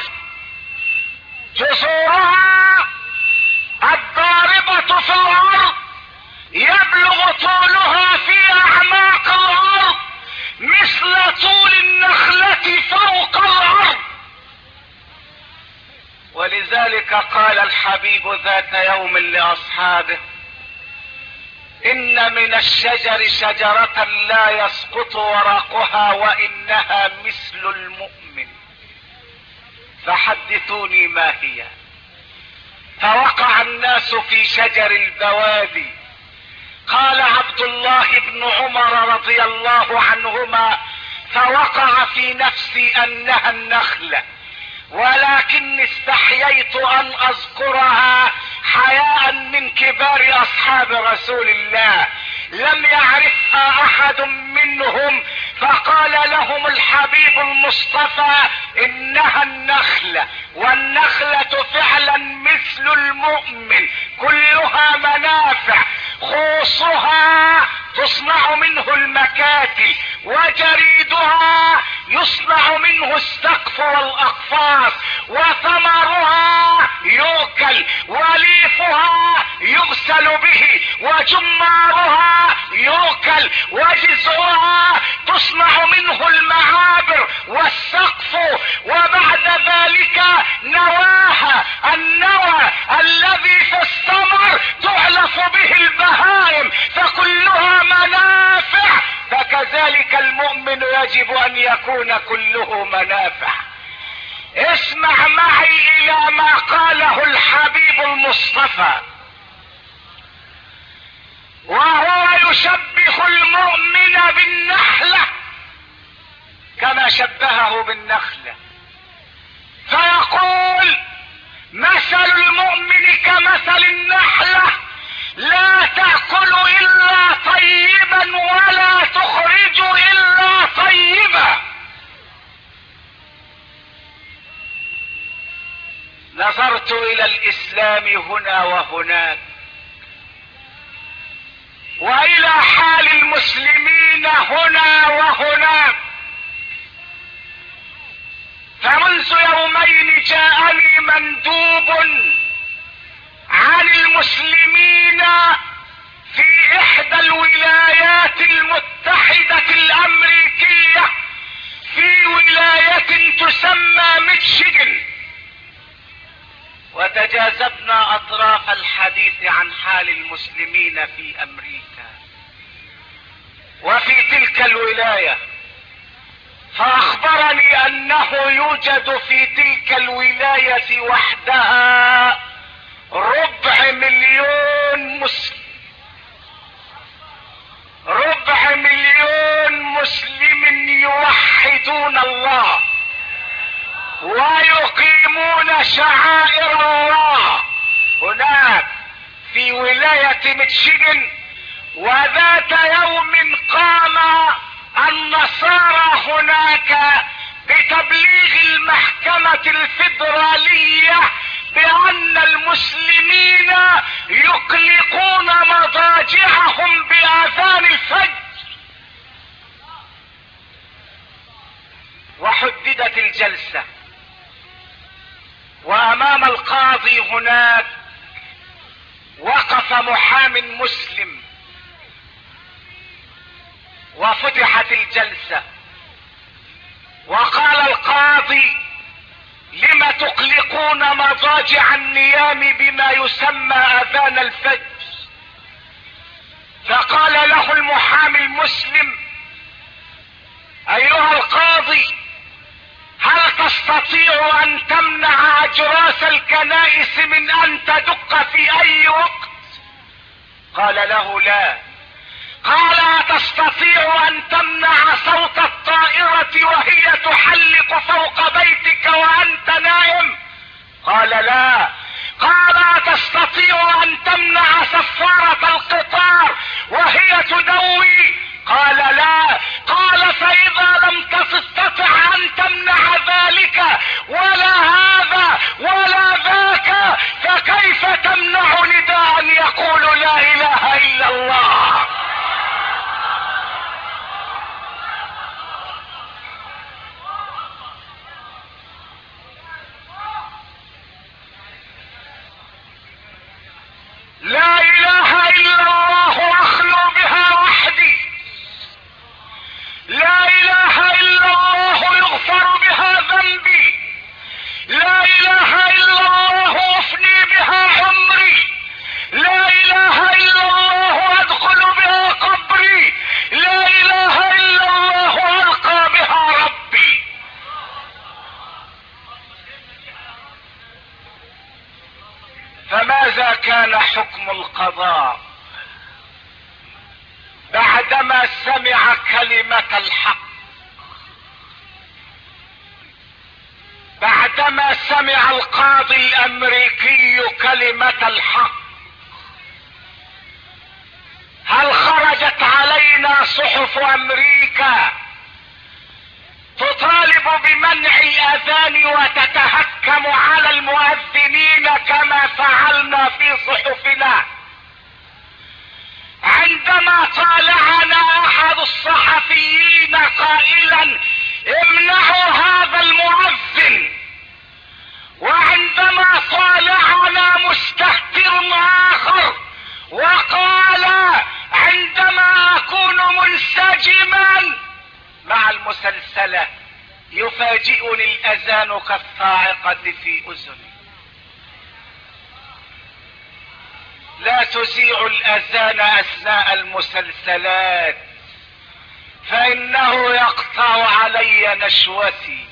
S1: جذورها الضاربة في الارض يبلغ طولها في اعماق الارض مثل طول النخلة فوق الارض. ولذلك قال الحبيب ذات يوم لاصحابه: ان من الشجر شجرة لا يسقط ورقها وانها مثل المؤمن فحدثوني ما هي. فوقع الناس في شجر البوادي. قال عبد الله بن عمر رضي الله عنهما: فوقع في نفسي انها النخلة، ولكن استحييت ان اذكرها حياء من كبار اصحاب رسول الله، لم يعرفها احد منهم. فقال لهم الحبيب المصطفى: انها النخلة، والنخلة فعلا مثل المؤمن، كلها منافع. خوصها تصنع منه المكاتل، وجريدها يصنع منه السقف والاقفاص، وثمرها يؤكل، وليفها يغسل به، وجمارها يؤكل، وجذعها تصنع منه المعابر والسقف. وبعد ذلك نواها، النوى الذي في الثمر تعلف به البهائم، فكلها منافع. فكذلك المؤمن يجب ان يكون كله منافع. اسمع معي الى ما قاله الحبيب المصطفى، وهو يشبه المؤمن بالنحلة كما شبهه بالنخلة، فيقول: مثل المؤمن كمثل النحلة لا تأكل الا طيبا ولا تخرج الا طيبا. نظرت الى الاسلام هنا وهناك، والى حال المسلمين هنا وهناك، فمنذ يومين جاءني مندوب عن المسلمين في احدى الولايات المتحدة الامريكية، في ولاية تسمى ميشيغان، وتجاذبنا اطراف الحديث عن حال المسلمين في امريكا. وفي تلك الولاية فاخبرني انه يوجد في تلك الولاية وحدها 250,000 مسلم، 250,000 مسلم يوحدون الله ويقيمون شعائر الله هناك في ولاية ميشيغان. وذات يوم قام النصارى هناك بتبليغ المحكمة الفيدرالية بأن المسلمين يقلقون مضاجعهم بآذان الفجر. وحددت الجلسة، وأمام القاضي هناك وقف محام مسلم، وفتحت الجلسة، وقال القاضي: لم تقلقون مضاجع النيام بما يسمى اذان الفجر؟ فقال له المحامي المسلم: ايها القاضي، هل تستطيع ان تمنع اجراس الكنائس من ان تدق في اي وقت؟ قال له: لا. قال: تستطيع ان تمنع صوت الطائرة وهي تحلق فوق بيتك وانت نائم؟ قال: لا. قال: تستطيع ان تمنع صفارة القطار وهي تدوي؟ قال: لا. قال: فاذا لم تستطع ان تمنع ذلك ولا هذا ولا ذاك، فكيف تمنع نداء يقول لا اله الا الله؟ لا اله الا الله اخلو بها وحدي، لا اله الا الله يغفر بها ذنبي، لا اله الا الله افني بها عمري، لا اله الا الله ادخل بها قبري، لا اله الا الله القى بها ربي. فماذا كان حكم القضاء بعدما سمع كلمة الحق؟ بعدما سمع القاضي الامريكي كلمة الحق، هل خرجت علينا صحف امريكا تطالب بمنع الاذان وتتهكم على المؤذنين كما فعلنا في صحفنا؟ عندما طالعنا احد الصحفيين قائلا: امنعوا هذا المؤذن، وعندما طالعنا مستهتر اخر وقال: عندما اكون منسجما مع المسلسلة يفاجئني الاذان كالصاعقة في اذني. لا تذيع الاذان اثناء المسلسلات فانه يقطع علي نشوتي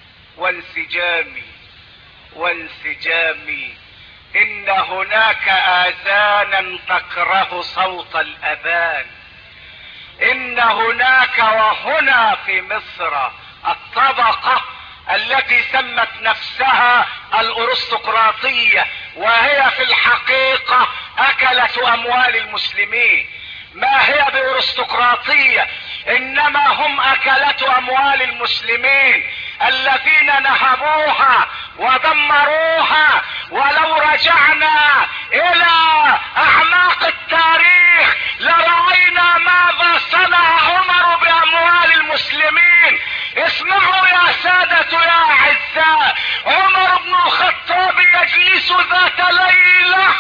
S1: وانسجامي. ان هناك اذانا تكره صوت الاذان. ان هناك وهنا في مصر الطبقة التي سمت نفسها الارستقراطية، وهي في الحقيقة اكلة اموال المسلمين. ما هي بارستقراطية، انما هم اكلة اموال المسلمين الذين نهبوها ودمروها. ولو رجعنا الى اعماق التاريخ لرأينا ماذا صنع عمر باموال المسلمين. اسمعوا يا سادة يا اعزاء، عمر بن الخطاب يجلس ذات ليلة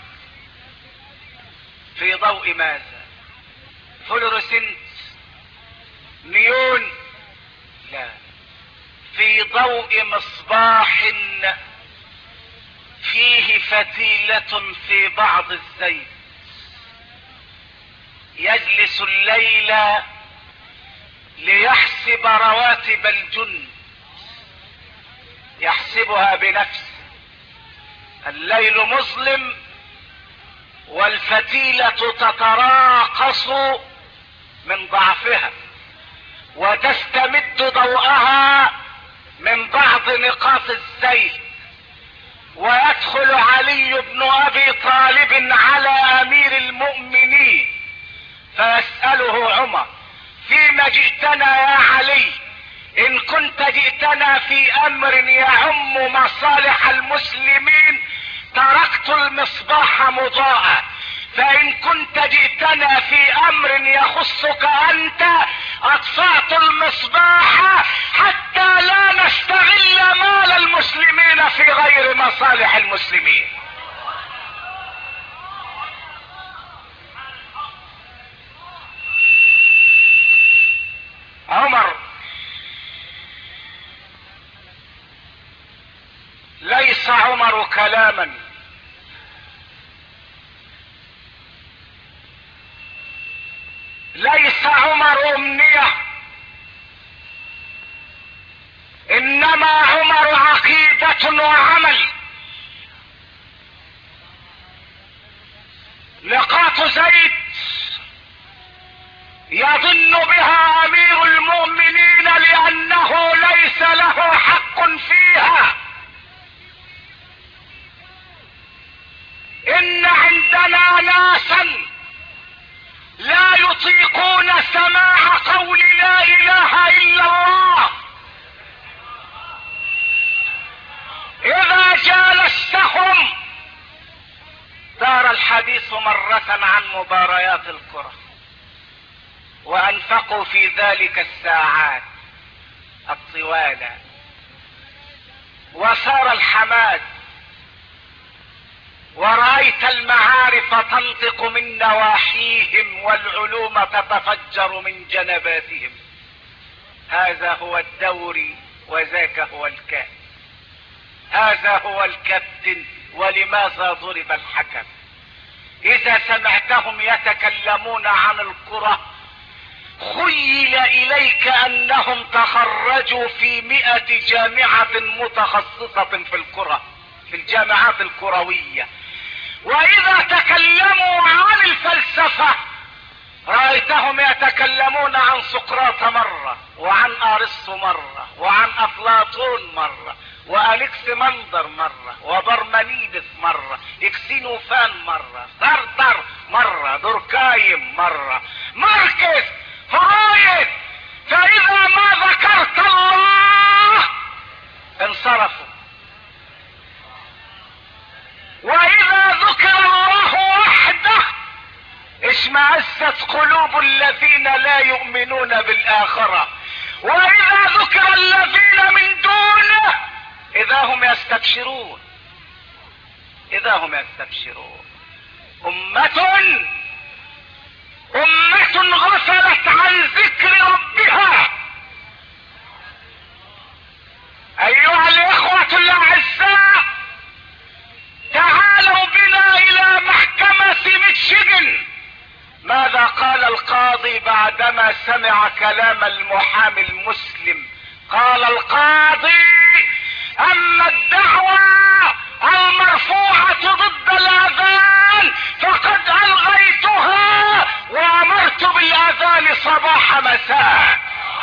S1: في ضوء ماذا؟ فلورسنت؟ نيون؟ لا، في ضوء مصباح فيه فتيلة في بعض الزيت. يجلس الليل ليحسب رواتب الجند، يحسبها بنفسه. الليل مظلم والفتيلة تتراقص من ضعفها وتستمد ضوءها من بعض نقاط الزيت، ويدخل علي بن ابي طالب على امير المؤمنين فيسأله عمر: فيما جئتنا يا علي؟ ان كنت جئتنا في امر يعم مصالح المسلمين تركت المصباح مضاء، فان كنت جئتنا في امر يخصك انت اطفأت المصباح حتى لا نستغل مال المسلمين في غير مصالح المسلمين. عمر ليس عمر كلاما، ليس عمر امنية، انما عمر عقيدة وعمل. نقاط زيت يظن بها امير المؤمنين لانه ليس له حق فيها. ان عندنا ناسا لا يطيقون سماع قول لا اله الا الله، اذا جالستهم دار الحديث مرة عن مباريات الكرة وانفقوا في ذلك الساعات الطوال، وصار الحماد ورأيت المعارف تنطق من نواحيهم والعلوم تتفجر من جنباتهم. هذا هو الدوري وذاك هو الكاس، هذا هو الكابتن ولماذا ضرب الحكم. اذا سمعتهم يتكلمون عن الكرة خيل اليك انهم تخرجوا في 100 جامعة متخصصة في الكرة، في الجامعات الكروية. واذا تكلموا عن الفلسفة رأيتهم يتكلمون عن سقراط مرة، وعن ارسطو مرة، وعن افلاطون مرة، والكسمندر مرة، وبرمنيدس مرة، اكسينوفان مرة، سارتر مرة، دوركايم مرة، ماركس، فرويد. فاذا ما ذكرت الله انصرفوا، واذا ذكر الله وحده اشمأزت قلوب الذين لا يؤمنون بالآخرة، واذا ذكر الذين من دونه اذا هم يستبشرون، اذا هم يستبشرون. أمة غفلت عن ذكر ربها. ايها الاخوة الاعزاء، تعالوا بنا الى محكمة ميشيغان. ماذا قال القاضي بعدما سمع كلام المحامي المسلم؟ قال القاضي: اما الدعوة المرفوعة ضد الاذان فقد الغيتها وامرت بالاذان صباح مساء.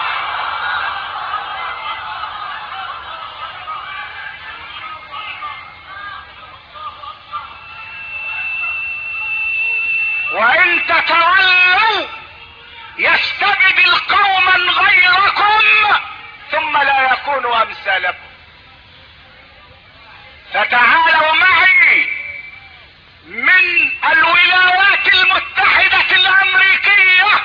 S1: وان تتولوا يستبدل قوما غيركم ثم لا يكونوا امثالكم. فتعالوا معي من الولايات المتحدة الامريكية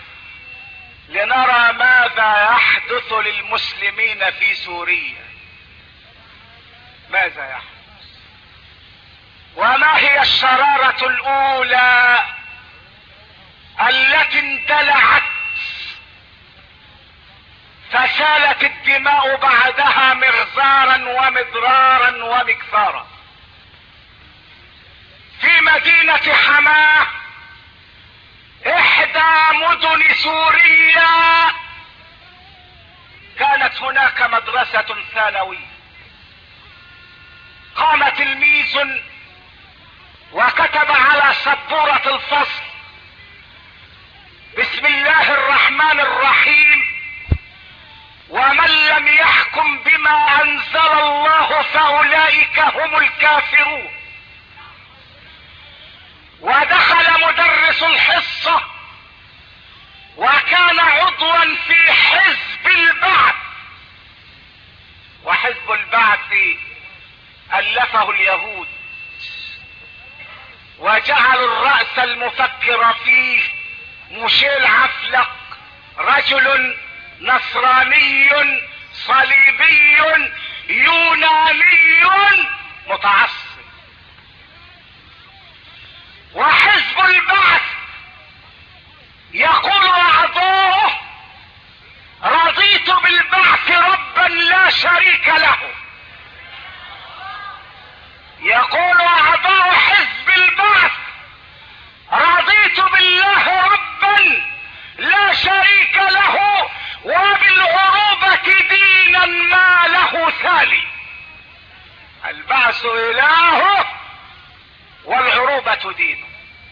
S1: لنرى ماذا يحدث للمسلمين في سوريا. ماذا يحدث؟ وما هي الشرارة الاولى التي اندلعت فسالت الدماء بعدها مغزارا ومضرارا ومكثارا؟ في مدينة حماه احدى مدن سوريا كانت هناك مدرسة ثانوية. قام تلميذ وكتب على سبورة الفصل: بسم الله الرحمن الرحيم، ومن لم يحكم بما انزل الله فاولئك هم الكافرون. ودخل مدرس الحصة وكان عضوا في حزب البعث، وحزب البعث ألفه اليهود، وجعل الرأس المفكر فيه مشيل عفلق، رجل نصراني صليبي يوناني متعصب. وحزب البعث يقول أعضاؤه: رضيت بالبعث ربا لا شريك له. يقول أعضاء حزب البعث: رضيت بالله ربا لا شريك له، وبالعروبة دينا ما له ثالي. البعث إلهه والعروبة دينه.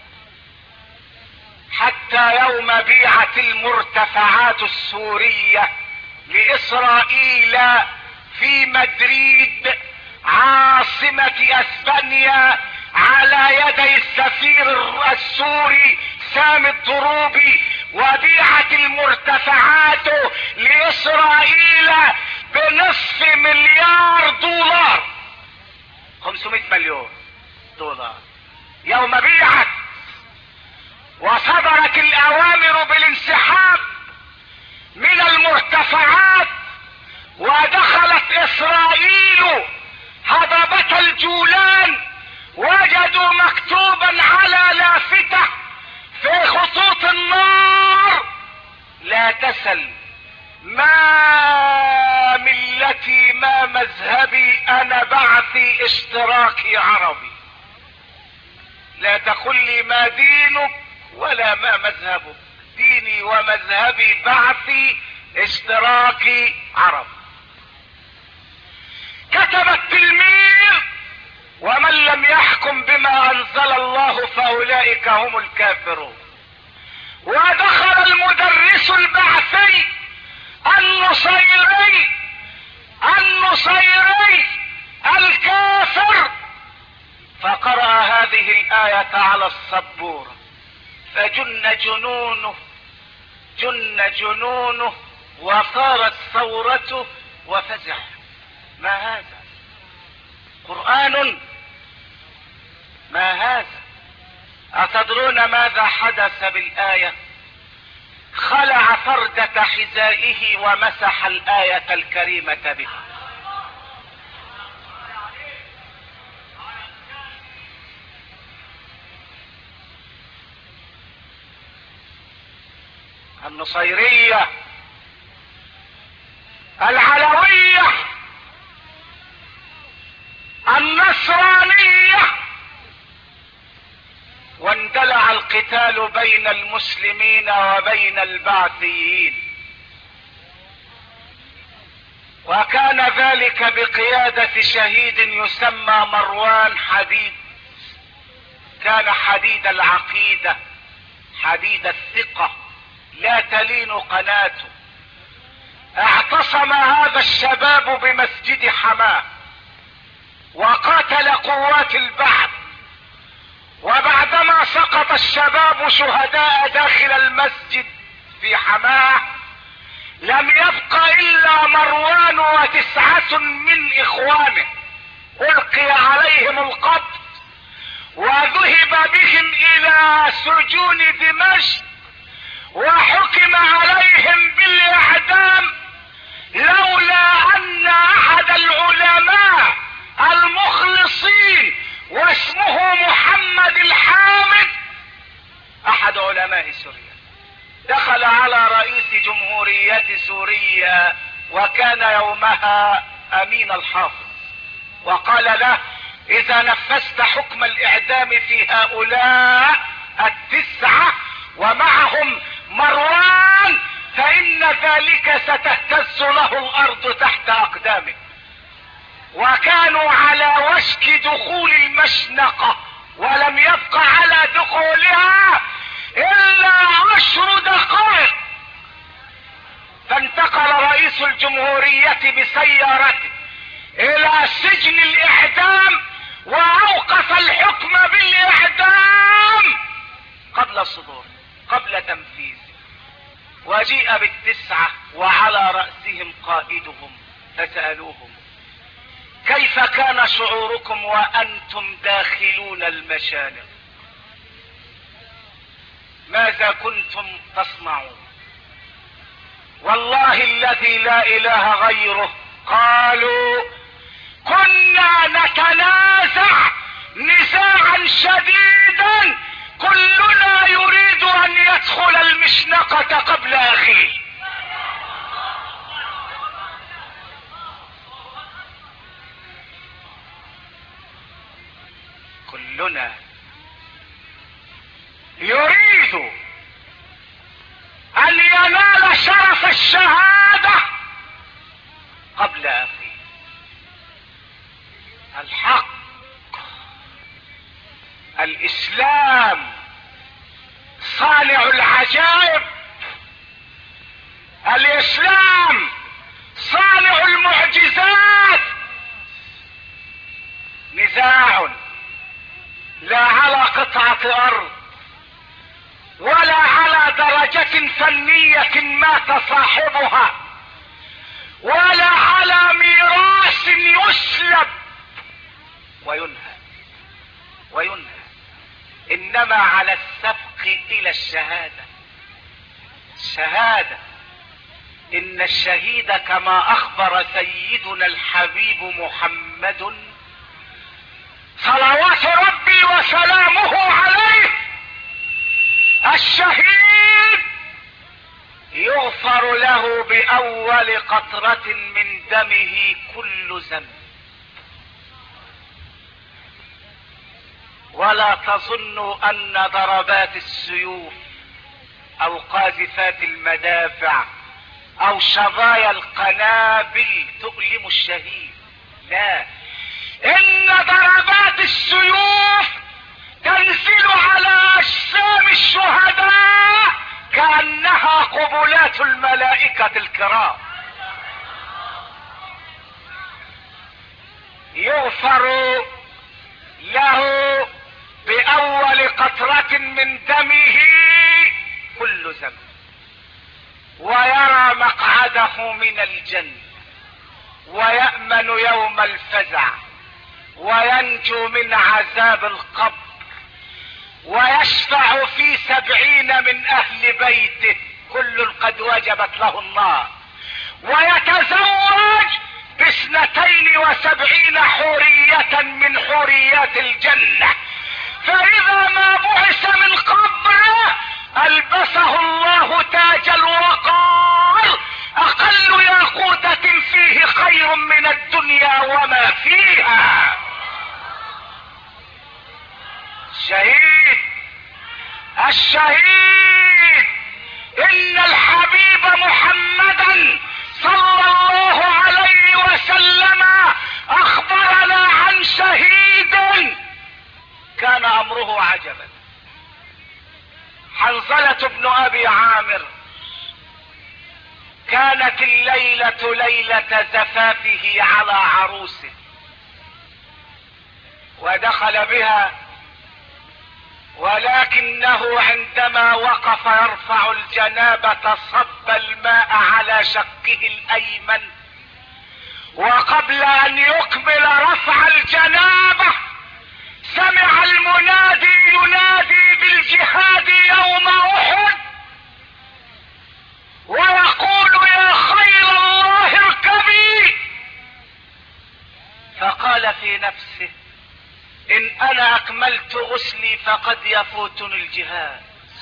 S1: حتى يوم بيعت المرتفعات السورية لإسرائيل في مدريد عاصمة اسبانيا على يدي السفير السوري سامي الضروبي، وبيعت المرتفعات لإسرائيل بنصف مليار دولار، 500 مليون دولار يوم بيعت. وصدرت الأوامر بالانسحاب من المرتفعات، ودخلت إسرائيل هضبة الجولان، وجدوا مكتوبا على لافتة في خطوط النار: لا تسل ما ملتي ما مذهبي، انا بعثي اشتراكي عربي. لا تقل لي ما دينك ولا ما مذهبك، ديني ومذهبي بعثي اشتراكي عربي. كتب التلميذ: ومن لم يحكم بما انزل الله فاولئك هم الكافرون. ودخل المدرس البعثي النصيري الكافر فقرأ هذه الآية على السبورة، فجن جنونه وصارت ثورته وفزع. ما هذا؟ قرآن؟ ما هذا؟ أتدرون ماذا حدث بالآية؟ خلع فردة حذائه ومسح الآية الكريمة بها. النصيرية العلوية النصرانية، واندلع القتال بين المسلمين وبين البعثيين، وكان ذلك بقيادة شهيد يسمى مروان حديد. كان حديد العقيدة، حديد الثقة، لا تلين قناته. اعتصم هذا الشباب بمسجد حماه وقاتل قوات البعث، وبعدما سقط الشباب شهداء داخل المسجد في حماه لم يبق الا مروان و9 من اخوانه. القي عليهم القبض وذهب بهم الى سجون دمشق وحكم عليهم بالاعدام، لولا ان احد العلماء المخلصين واسمه محمد الحامد، احد علماء سوريا، دخل على رئيس جمهورية سوريا وكان يومها امين الحافظ، وقال له: اذا نفذت حكم الاعدام في هؤلاء 9 ومعهم مروان فان ظن ذلك ستهتز له الارض تحت اقدامه. وكانوا على وشك دخول المشنقة ولم يبق على دخولها الا 10 دقائق، فانتقل رئيس الجمهورية بسيارته الى سجن الاعدام واوقف الحكم بالاعدام قبل صدوره، قبل تنفيذه. وجيء ب9 وعلى رأسهم قائدهم، فسألوهم: كيف كان شعوركم وانتم داخلون المشانق؟ ماذا كنتم تصنعون؟ والله الذي لا اله غيره قالوا: كنا نتنازع نزاعا شديدا، كلنا يريد ان يدخل المشنقة قبل اخيه. كلنا يريد ان ينال شرف الشهادة قبل اخيه. الحق، الاسلام صانع العجائب، الاسلام صانع المعجزات. نزاع لا على قطعة ارض ولا على درجة فنية مات صاحبها ولا على ميراث يسلب وينهى، انما على السبق الى الشهادة. ان الشهيد كما اخبر سيدنا الحبيب محمد صلوات ربي وسلامه عليه: الشهيد يغفر له باول قطرة من دمه كل ذنب. ولا تظنوا ان ضربات السيوف او قاذفات المدافع او شظايا القنابل تؤلم الشهيد، لا، ان ضربات السيوف تنزل على اجسام الشهداء كأنها قبلات الملائكة الكرام. يغفر له بأول قطرة من دمه كل ذنب، ويرى مقعده من الجنة، ويأمن يوم الفزع، وينجو من عذاب القبر، ويشفع في 70 من اهل بيته كل قد وجبت له النار، ويتزوج ب72 حورية من حوريات الجنة. فاذا ما بعث من قبره البسه الله تاج الوقار، اقل ياقوتة فيه خير من الدنيا وما فيها. الشهيد ان الحبيب محمدا صلى الله عليه وسلم اخبرنا عن شهيد كان امره عجبا. حنظلة بن ابي عامر، كانت الليلة ليلة زفافه على عروسه، ودخل بها، ولكنه عندما وقف يرفع الجنابة صب الماء على شقه الايمن، وقبل ان يكمل رفع الجنابة سمع المنادي ينادي بالجهاد يوم احد ويقول: يا خيل الله اركبي. فقال في نفسه: ان انا اكملت غسلي فقد يفوتني الجهاد.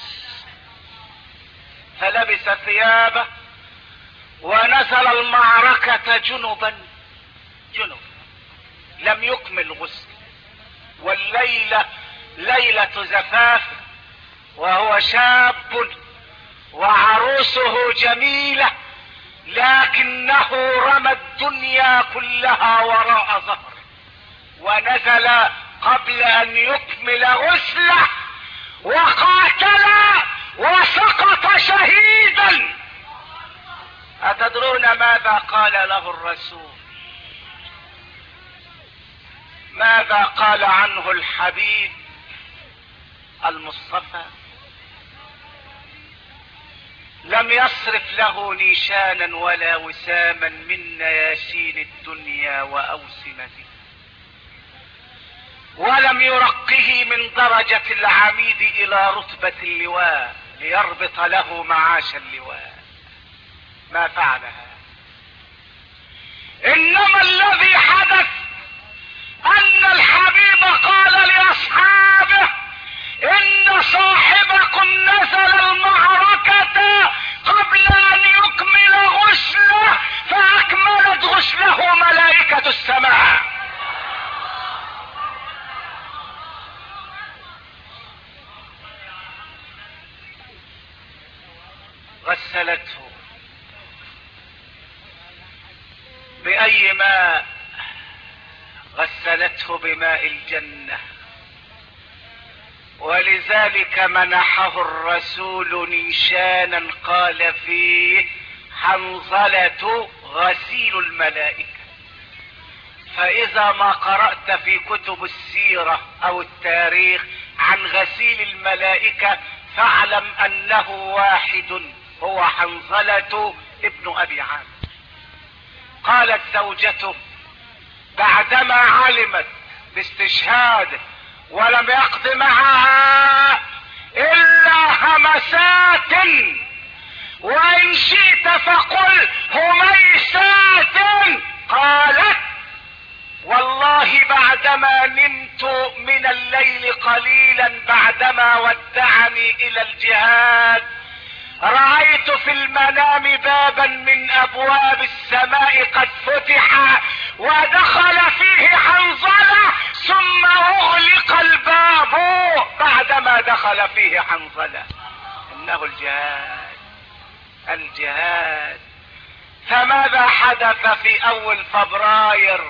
S1: فلبس ثيابه ونزل المعركة جنبا لم يكمل غسل، والليلة ليلة زفاف، وهو شاب وعروسه جميلة، لكنه رمى الدنيا كلها وراء ظهره ونزل قبل ان يكمل غسله وقاتل وسقط شهيدا. أتدرون ماذا قال له الرسول؟ ماذا قال عنه الحبيب المصطفى؟ لم يصرف له نيشانا ولا وساما من نياشين الدنيا وأوسمته، ولم يرقه من درجة العميد إلى رتبة اللواء ليربط له معاش اللواء. ما فعلها. إنما الذي حدث أن الحبيب قال لأصحابه: إن صاحبكم نزل المعركة قبل أن يكمل غسله، فأكملت غسله ملائكة السماء. غسلته بأي ماء؟ غسلته بماء الجنة. ولذلك منحه الرسول نيشانا قال فيه: حنظلة غسيل الملائكة. فإذا ما قرأت في كتب السيرة أو التاريخ عن غسيل الملائكة فاعلم أنه واحد، هو حنظلة ابن أبي عامر. قالت زوجته بعدما علمت باستشهاده ولم يقض معها إلا همسات، وإن شئت فقل هميسات، قالت: والله بعدما نمت من الليل قليلا بعدما ودعني إلى الجهاد رأيت في المنام بابا من أبواب السماء قد فتح ودخل فيه حنظلة ثم أغلق الباب بعدما دخل فيه حنظلة. إنه الجهاد. فماذا حدث في أول فبراير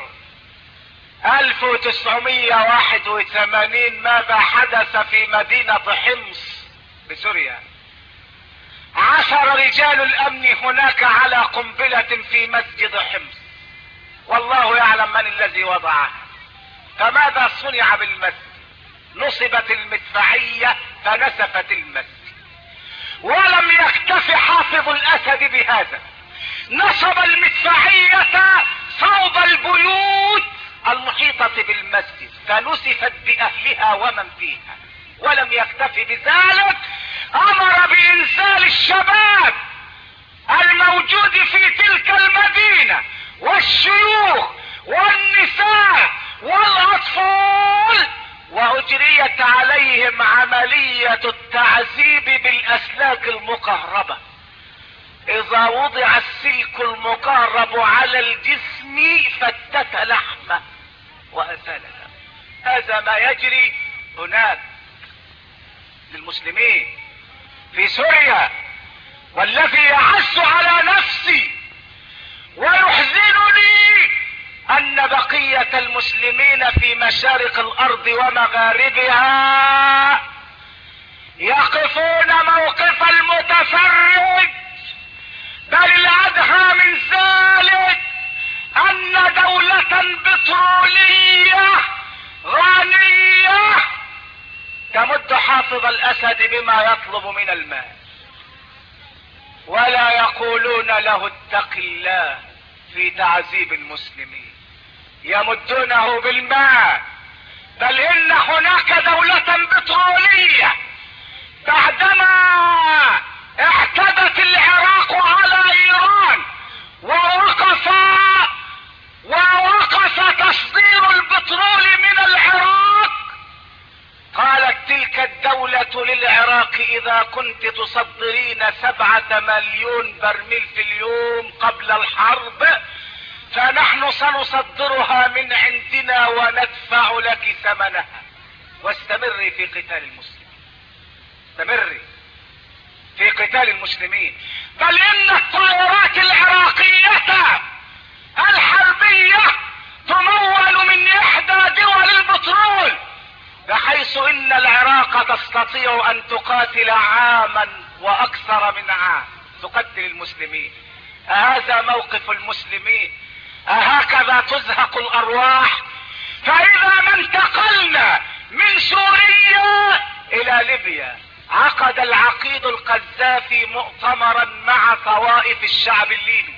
S1: 1981؟ ماذا حدث في مدينة حمص بسوريا؟ عثر رجال الامن هناك على قنبلة في مسجد حمص، والله يعلم من الذي وضعها. فماذا صنع بالمسجد؟ نصبت المدفعية فنسفت المسجد. ولم يكتف حافظ الاسد بهذا، نصب المدفعية صوب البيوت المحيطة بالمسجد فنسفت باهلها ومن فيها. ولم يكتف بذلك، امر بانزال الشباب الموجود في تلك المدينة والشيوخ والنساء والاطفال، واجريت عليهم عملية التعذيب بالاسلاك المكهربة. اذا وضع السلك المكهرب على الجسم فتت لحمه وازالها. هذا ما يجري هناك للمسلمين في سوريا. والذي يعز على نفسي ويحزنني ان بقية المسلمين في مشارق الارض ومغاربها يقفون موقف المتفرج، بل الادهى من ذلك ان دولة بترولية غنية تمد حافظ الاسد بما يطلب من المال، ولا يقولون له اتق الله في تعذيب المسلمين، يمدونه بالمال. بل ان هناك دولة بترولية بعدما اعتدت العراق على ايران ووقف تصدير البترول من العراق، قالت تلك الدولة للعراق: اذا كنت تصدرين 7 مليون برميل في اليوم قبل الحرب فنحن سنصدرها من عندنا وندفع لك ثمنها، واستمري في قتال المسلمين، استمري في قتال قتال المسلمين، بل ان الطائرات العراقية الحربية تمول من احدى دول البترول، بحيث ان العراق تستطيع ان تقاتل عاما واكثر من عام تقتل المسلمين. أهذا موقف المسلمين؟ أهكذا تزهق الارواح؟ فاذا ما انتقلنا من سوريا الى ليبيا، عقد العقيد القذافي مؤتمرا مع طوائف الشعب الليبي،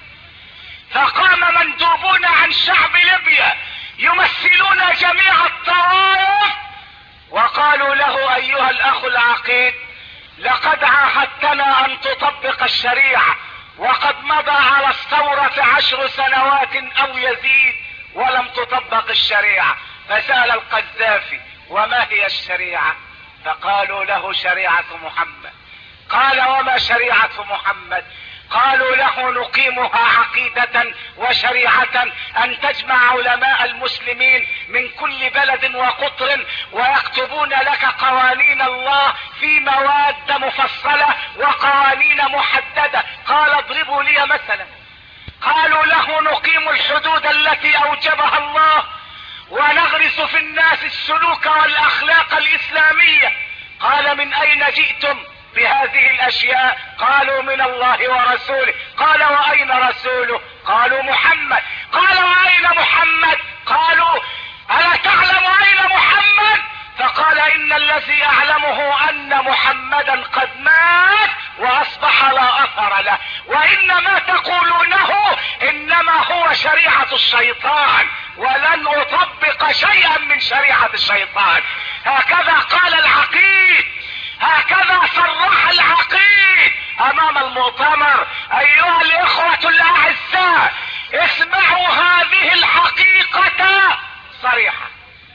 S1: فقام مندوبون عن شعب ليبيا يمثلون جميع الطوائف وقالوا له: ايها الاخ العقيد، لقد عاهدتنا ان تطبق الشريعة، وقد مضى على الثورة 10 سنوات او يزيد ولم تطبق الشريعة. فسأل القذافي: وما هي الشريعة؟ فقالوا له: شريعة محمد. قال: وما شريعة محمد؟ قالوا له: نقيمها عقيدة وشريعة ان تجمع علماء المسلمين من كل بلد وقطر ويكتبون لك قوانين الله في مواد مفصلة وقوانين محددة. قال: اضربوا لي مثلا. قالوا له: نقيم الحدود التي اوجبها الله ونغرس في الناس السلوك والاخلاق الاسلامية. قال: من اين جئتم بهذه الاشياء؟ قالوا: من الله ورسوله. قال: واين رسوله؟ قالوا: محمد. قال: واين محمد؟ قالوا: الا تعلم اين محمد؟ فقال: ان الذي اعلمه ان محمدا قد مات واصبح لا اثر له، وان ما تقولونه انما هو شريعة الشيطان، ولن اطبق شيئا من شريعة الشيطان. هكذا قال العقيد، هكذا صرح العقيد امام المؤتمر. ايها الاخوة الاعزاء، اسمعوا هذه الحقيقة صريحة.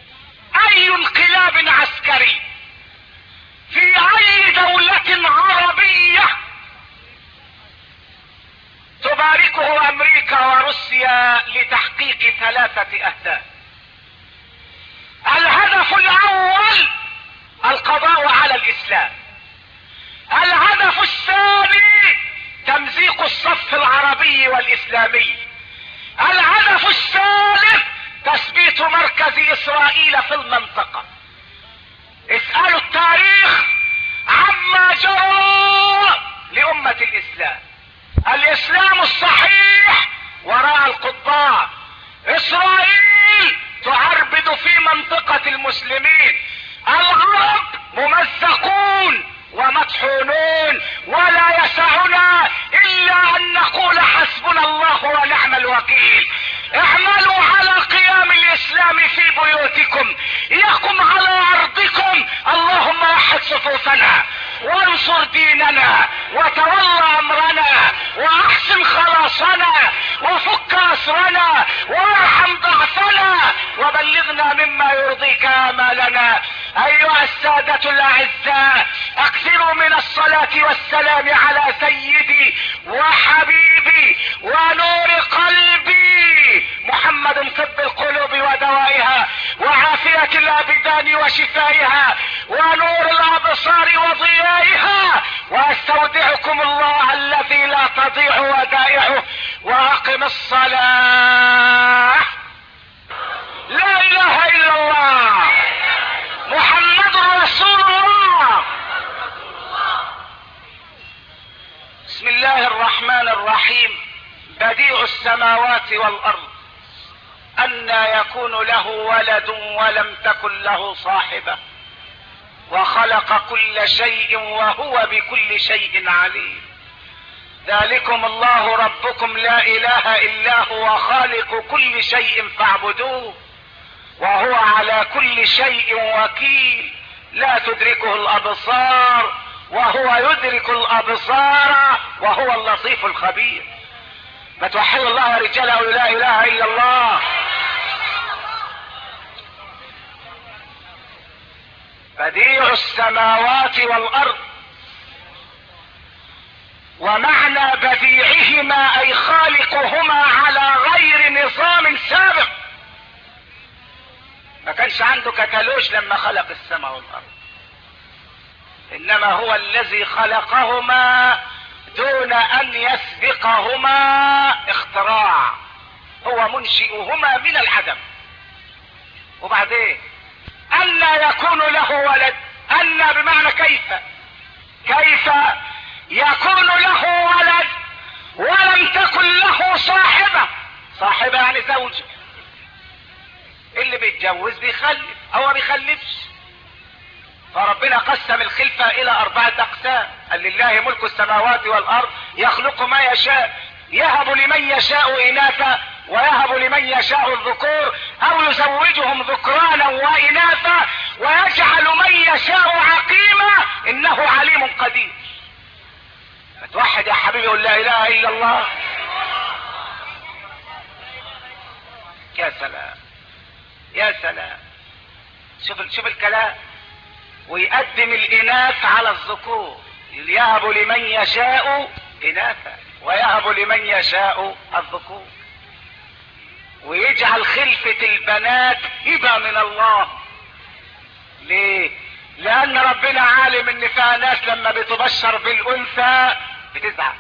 S1: اي انقلاب عسكري في اي دولة عربية تباركه امريكا وروسيا لتحقيق 3 اهداف. الهدف الاول القضاء على الاسلام. الهدف الثاني تمزيق الصف العربي والاسلامي. الهدف الثالث تثبيت مركز اسرائيل في المنطقة. اسألوا التاريخ عما جرى لأمة الإسلام. الإسلام الصحيح وراء القضاء، إسرائيل تعربد في منطقة المسلمين، العرب ممزقون ومطحونون، ولا يسعنا إلا أن نقول حسبنا الله ونعم الوكيل. اعملوا على قيام الإسلام في بيوتكم، يقم على أرضكم. اللهم وحد صفوفنا وانصر ديننا وتولى أمرنا وأحسن خلاصنا وفك أسرنا وارحم ضعفنا وبلغنا مما يرضيك آمالنا. أيها السادة الأعزاء، أكثروا من الصلاة والسلام على سيدي وحبيبي ونور قلبي محمد، طب القلوب ودوائها وعافية الأبدان وشفائها ونور الأبصار وضيائها. وأستودعكم الله الذي لا تضيع ودائعه، وأقم الصلاة. لا إله إلا الله محمد رسول الله. بسم الله الرحمن الرحيم. بديع السماوات والأرض، أنى يكون له ولد ولم تكن له صاحبة، وخلق كل شيء وهو بكل شيء عليم. ذلكم الله ربكم لا إله إلا هو خالق كل شيء فاعبدوه، وهو على كل شيء وكيل. لا تدركه الأبصار وهو يدرك الأبصار وهو اللطيف الخبير. فتوحدوا الله يا رجال، أو لا إله إلا الله. بديع السماوات والأرض، ومعنى بديعهما أي خالقهما على غير نظام سابق. ما كانش عنده كتالوج لما خلق السماء والأرض. انما هو الذي خلقهما دون ان يسبقهما اختراع. هو منشئهما من العدم. وبعدين أن يكون له ولد، أن بمعنى كيف يكون له ولد ولم تكن له صاحبة يعني زوجة. اللي بيتجوز بيخلف او ما بيخلفش. فربنا قسم الخلفة الى 4 اقسام. قال لله ملك السماوات والارض يخلق ما يشاء، يهب لمن يشاء اناثا ويهب لمن يشاء الذكور او يزوجهم ذكرانا واناثا ويجعل من يشاء عقيما انه عليم قدير. فتوحد يا حبيبي قل لا اله الا الله. يا سلام يا سلام. شوف الكلام. ويقدم الاناث على الذكور، يهب لمن يشاء اناثا ويهب لمن يشاء الذكور، ويجعل خلفة البنات هبة من الله. ليه؟ لان ربنا عالم ان فيها ناس لما بتبشر بالانثى بتزعل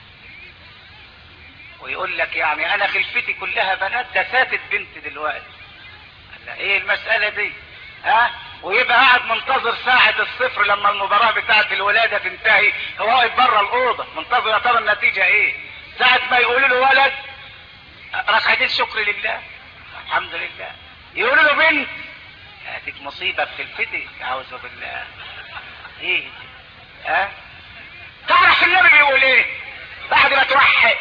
S1: ويقول لك يعني انا خلفتي كلها بنات، ده فاتت بنت دلوقتي. قال ايه المسألة دي؟ ويبقى قاعد منتظر ساعة الصفر لما المباراة بتاعة الولادة تنتهي، هو واقف بره الأوضة منتظر يا ترى النتيجة ايه. ساعة ما يقولوا له ولد ركعتين شكر لله الحمد لله، يقولوا له بنت هاتك مصيبة في خلفتك اعوذ بالله. ايه تعرف النبي بيقول ايه بعد ما توحد؟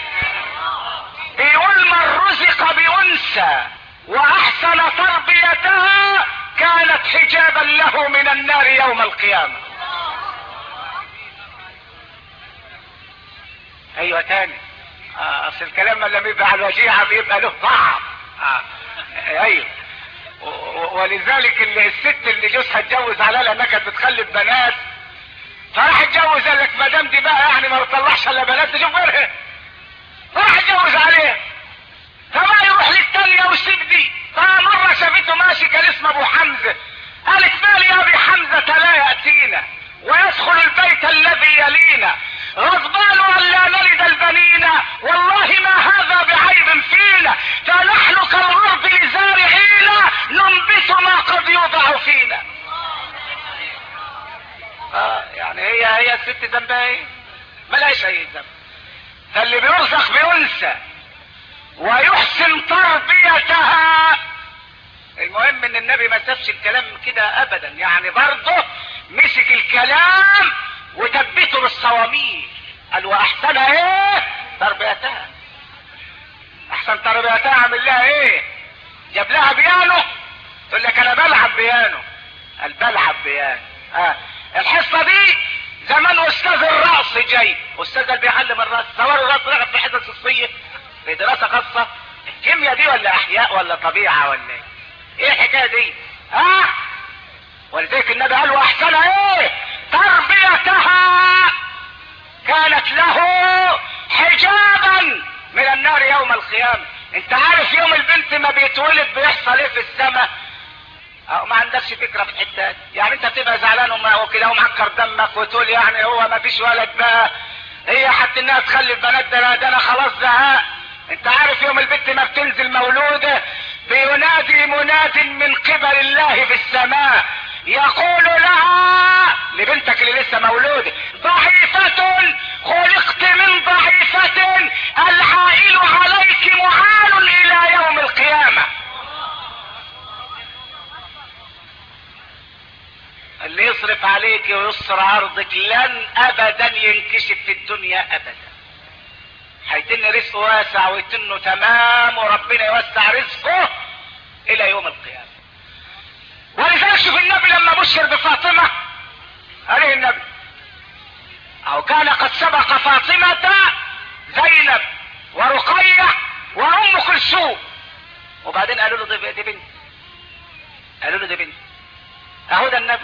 S1: بيقول من رزق بأنثى واحسن تربيتها كانت حجابا له من النار يوم القيامة. ايوه تاني. اصل الكلام لما بيبقى على الوجيعة بيبقى له طعم. ايوه. ولذلك الست اللي جوزها اتجوز عليها لانها كانت بتخلف بنات، فراح اتجوز قال لك ما دام دي بقى يعني ما بتطلعش الا بنات تشوف غيرها، فراح اتجوز عليها. فما يروح للتانية ويسيب دي. فمرة شافته ماشي كان اسمه ابو حمزة، قالت مالي يا ابي حمزة لا يأتينا ويدخل البيت الذي يلينا غضبان ان لا نلد البنين والله ما هذا بعيب فينا فنحن كالارض لزارعين ننبت ما قد يوضع فينا. يعني هي الست ذنبها ايه؟ ملهاش اي ذنب. فاللي بيرزق بأنثى ويحسن تربيتها، المهم ان النبي ما سابش الكلام كده ابدا، يعني برضه مسك الكلام وثبته بالصواميل. قال واحسن ايه تربيتها. احسن تربيتها عمل لها ايه؟ جاب لها بيانو. تقول لك انا بلعب بيانو. قال بلعب بيانو. الحصه دي زمان استاذ الرقص جاي، استاذ اللي بيعلم الرقص صوروا الرقص رقص في حصص الصيف في دراسه خاصه. الكيمياء دي ولا احياء ولا طبيعه ولا ايه؟ ايه الحكايه دي؟ ولذلك النبي قال واحسن ايه تربيتها كانت له حجابا من النار يوم القيامه. انت عارف يوم البنت ما بيتولد بيحصل ايه في السماء؟ ما عندكش فكره في الحته دي. يعني انت بتبقى زعلان وكده ومعكر دمك وتقول يعني هو ما فيش ولد بقى، هي حتى انها تخلف بنات ده انا خلاص زهقت. انت عارف يوم البنت ما بتنزل مولوده بينادي مناد من قبل الله في السماء يقول لها لبنتك اللي لسه مولوده ضعيفة خلقت من ضعيفة العائل عليك معال الى يوم القيامة. اللي يصرف عليك ويسر عرضك لن ابدا ينكشف في الدنيا ابدا. هيتن رزقه واسع ويتنه تمام وربنا يوسع رزقه الى يوم القيامة. ولذلك شوف النبي لما بشر بفاطمة عليه النبي او كان قد سبق فاطمة زينب ورقية وام كلثوم، وبعدين قالوا له دي بنت، قالوا له دي بنت اهو ده النبي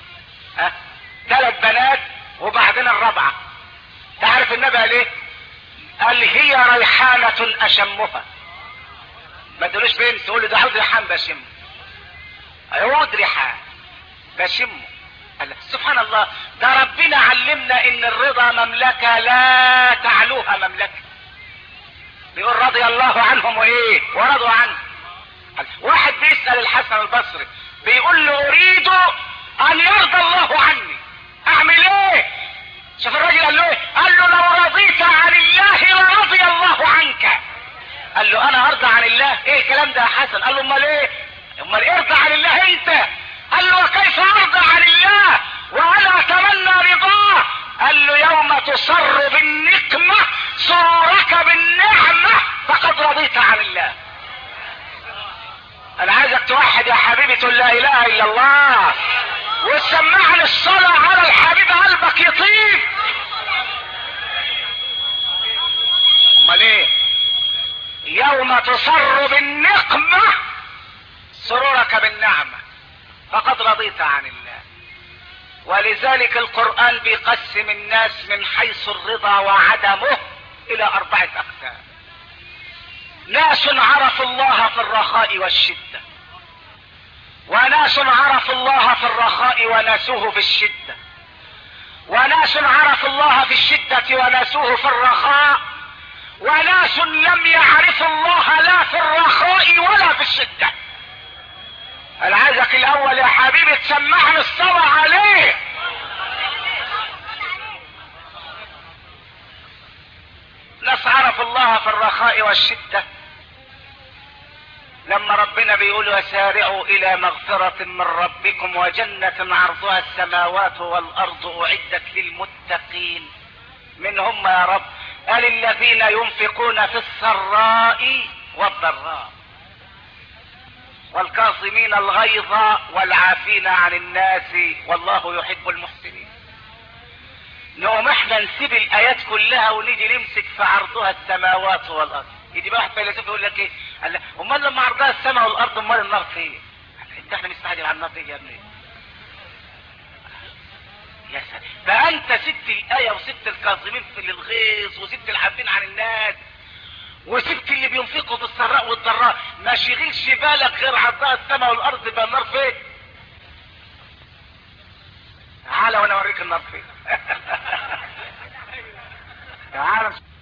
S1: 3 بنات وبعدين الرابعة. تعرف النبي قال ايه؟ قال هي ريحانة اشمها. ما تقولوش بنت، تقول له ده عود ريحان بشمه. عود ريحان بشمه. سبحان الله، ده ربنا علمنا ان الرضا مملكة لا تعلوها مملكة. بيقول رضي الله عنهم وايه ورضوا عنه. واحد بيسأل الحسن البصري بيقول له اريد ان يرضى الله عني، اعمل ايه؟ شوف الراجل قال له ايه؟ قال له لو رضيت عن الله لرضي الله عنك. قال له انا ارضى عن الله؟ ايه الكلام ده يا حسن؟ قال له امال ايه؟ امال ارضى عن الله انت. قال له وكيف ارضى عن الله وانا اتمنى رضاه؟ قال له يوم تصر بالنقمة سرورك بالنعمة فقد رضيت عن الله. انا عايزك توحد يا حبيبي، تقول لا اله الا الله وتسمعني الصلاة على الحبيب، قلبك يطيب. امال ايه؟ يوم تصر بالنقمة سرورك بالنعمة فقد رضيت عن الله. ولذلك القرآن بيقسم الناس من حيث الرضا وعدمه الى 4 اقسام. ناس عرفوا الله في الرخاء والشدة، وناس عرفوا الله في الرخاء وناسوه في الشدة، وناس عرفوا الله في الشدة وناسوه في الرخاء، وناس لم يعرفوا الله لا في الرخاء ولا في الشدة. انا عايزك الاول يا حبيبي تسمعني الصلاة عليه. ناس عرفوا الله في الرخاء والشدة لما ربنا بيقول وسارعوا الى مغفرة من ربكم وجنة عرضها السماوات والارض اعدت للمتقين. من هم يا رب؟ قال الذين ينفقون في السراء والضراء والكاظمين الغيظ والعافين عن الناس والله يحب المحسنين. نقوم احنا نسيب الايات كلها ونيجي نمسك في عرضها السماوات والارض. يجي بقى واحد فيلسوف يقول لك ايه؟ قال امال لما عرضها السماء والارض امال النار فين؟ انت احنا مستعجل على النار دي يا ابني؟ يا سلام، بقى انت سبت الايه وسبت الكاظمين في الغيظ وسبت العافين عن الناس وسبت اللي بينفقوا في السراء والضراء، ما شغلش بالك غير عرضها السماء والارض بقى النار فين؟ تعالى وانا اوريك النار فين. تعالى.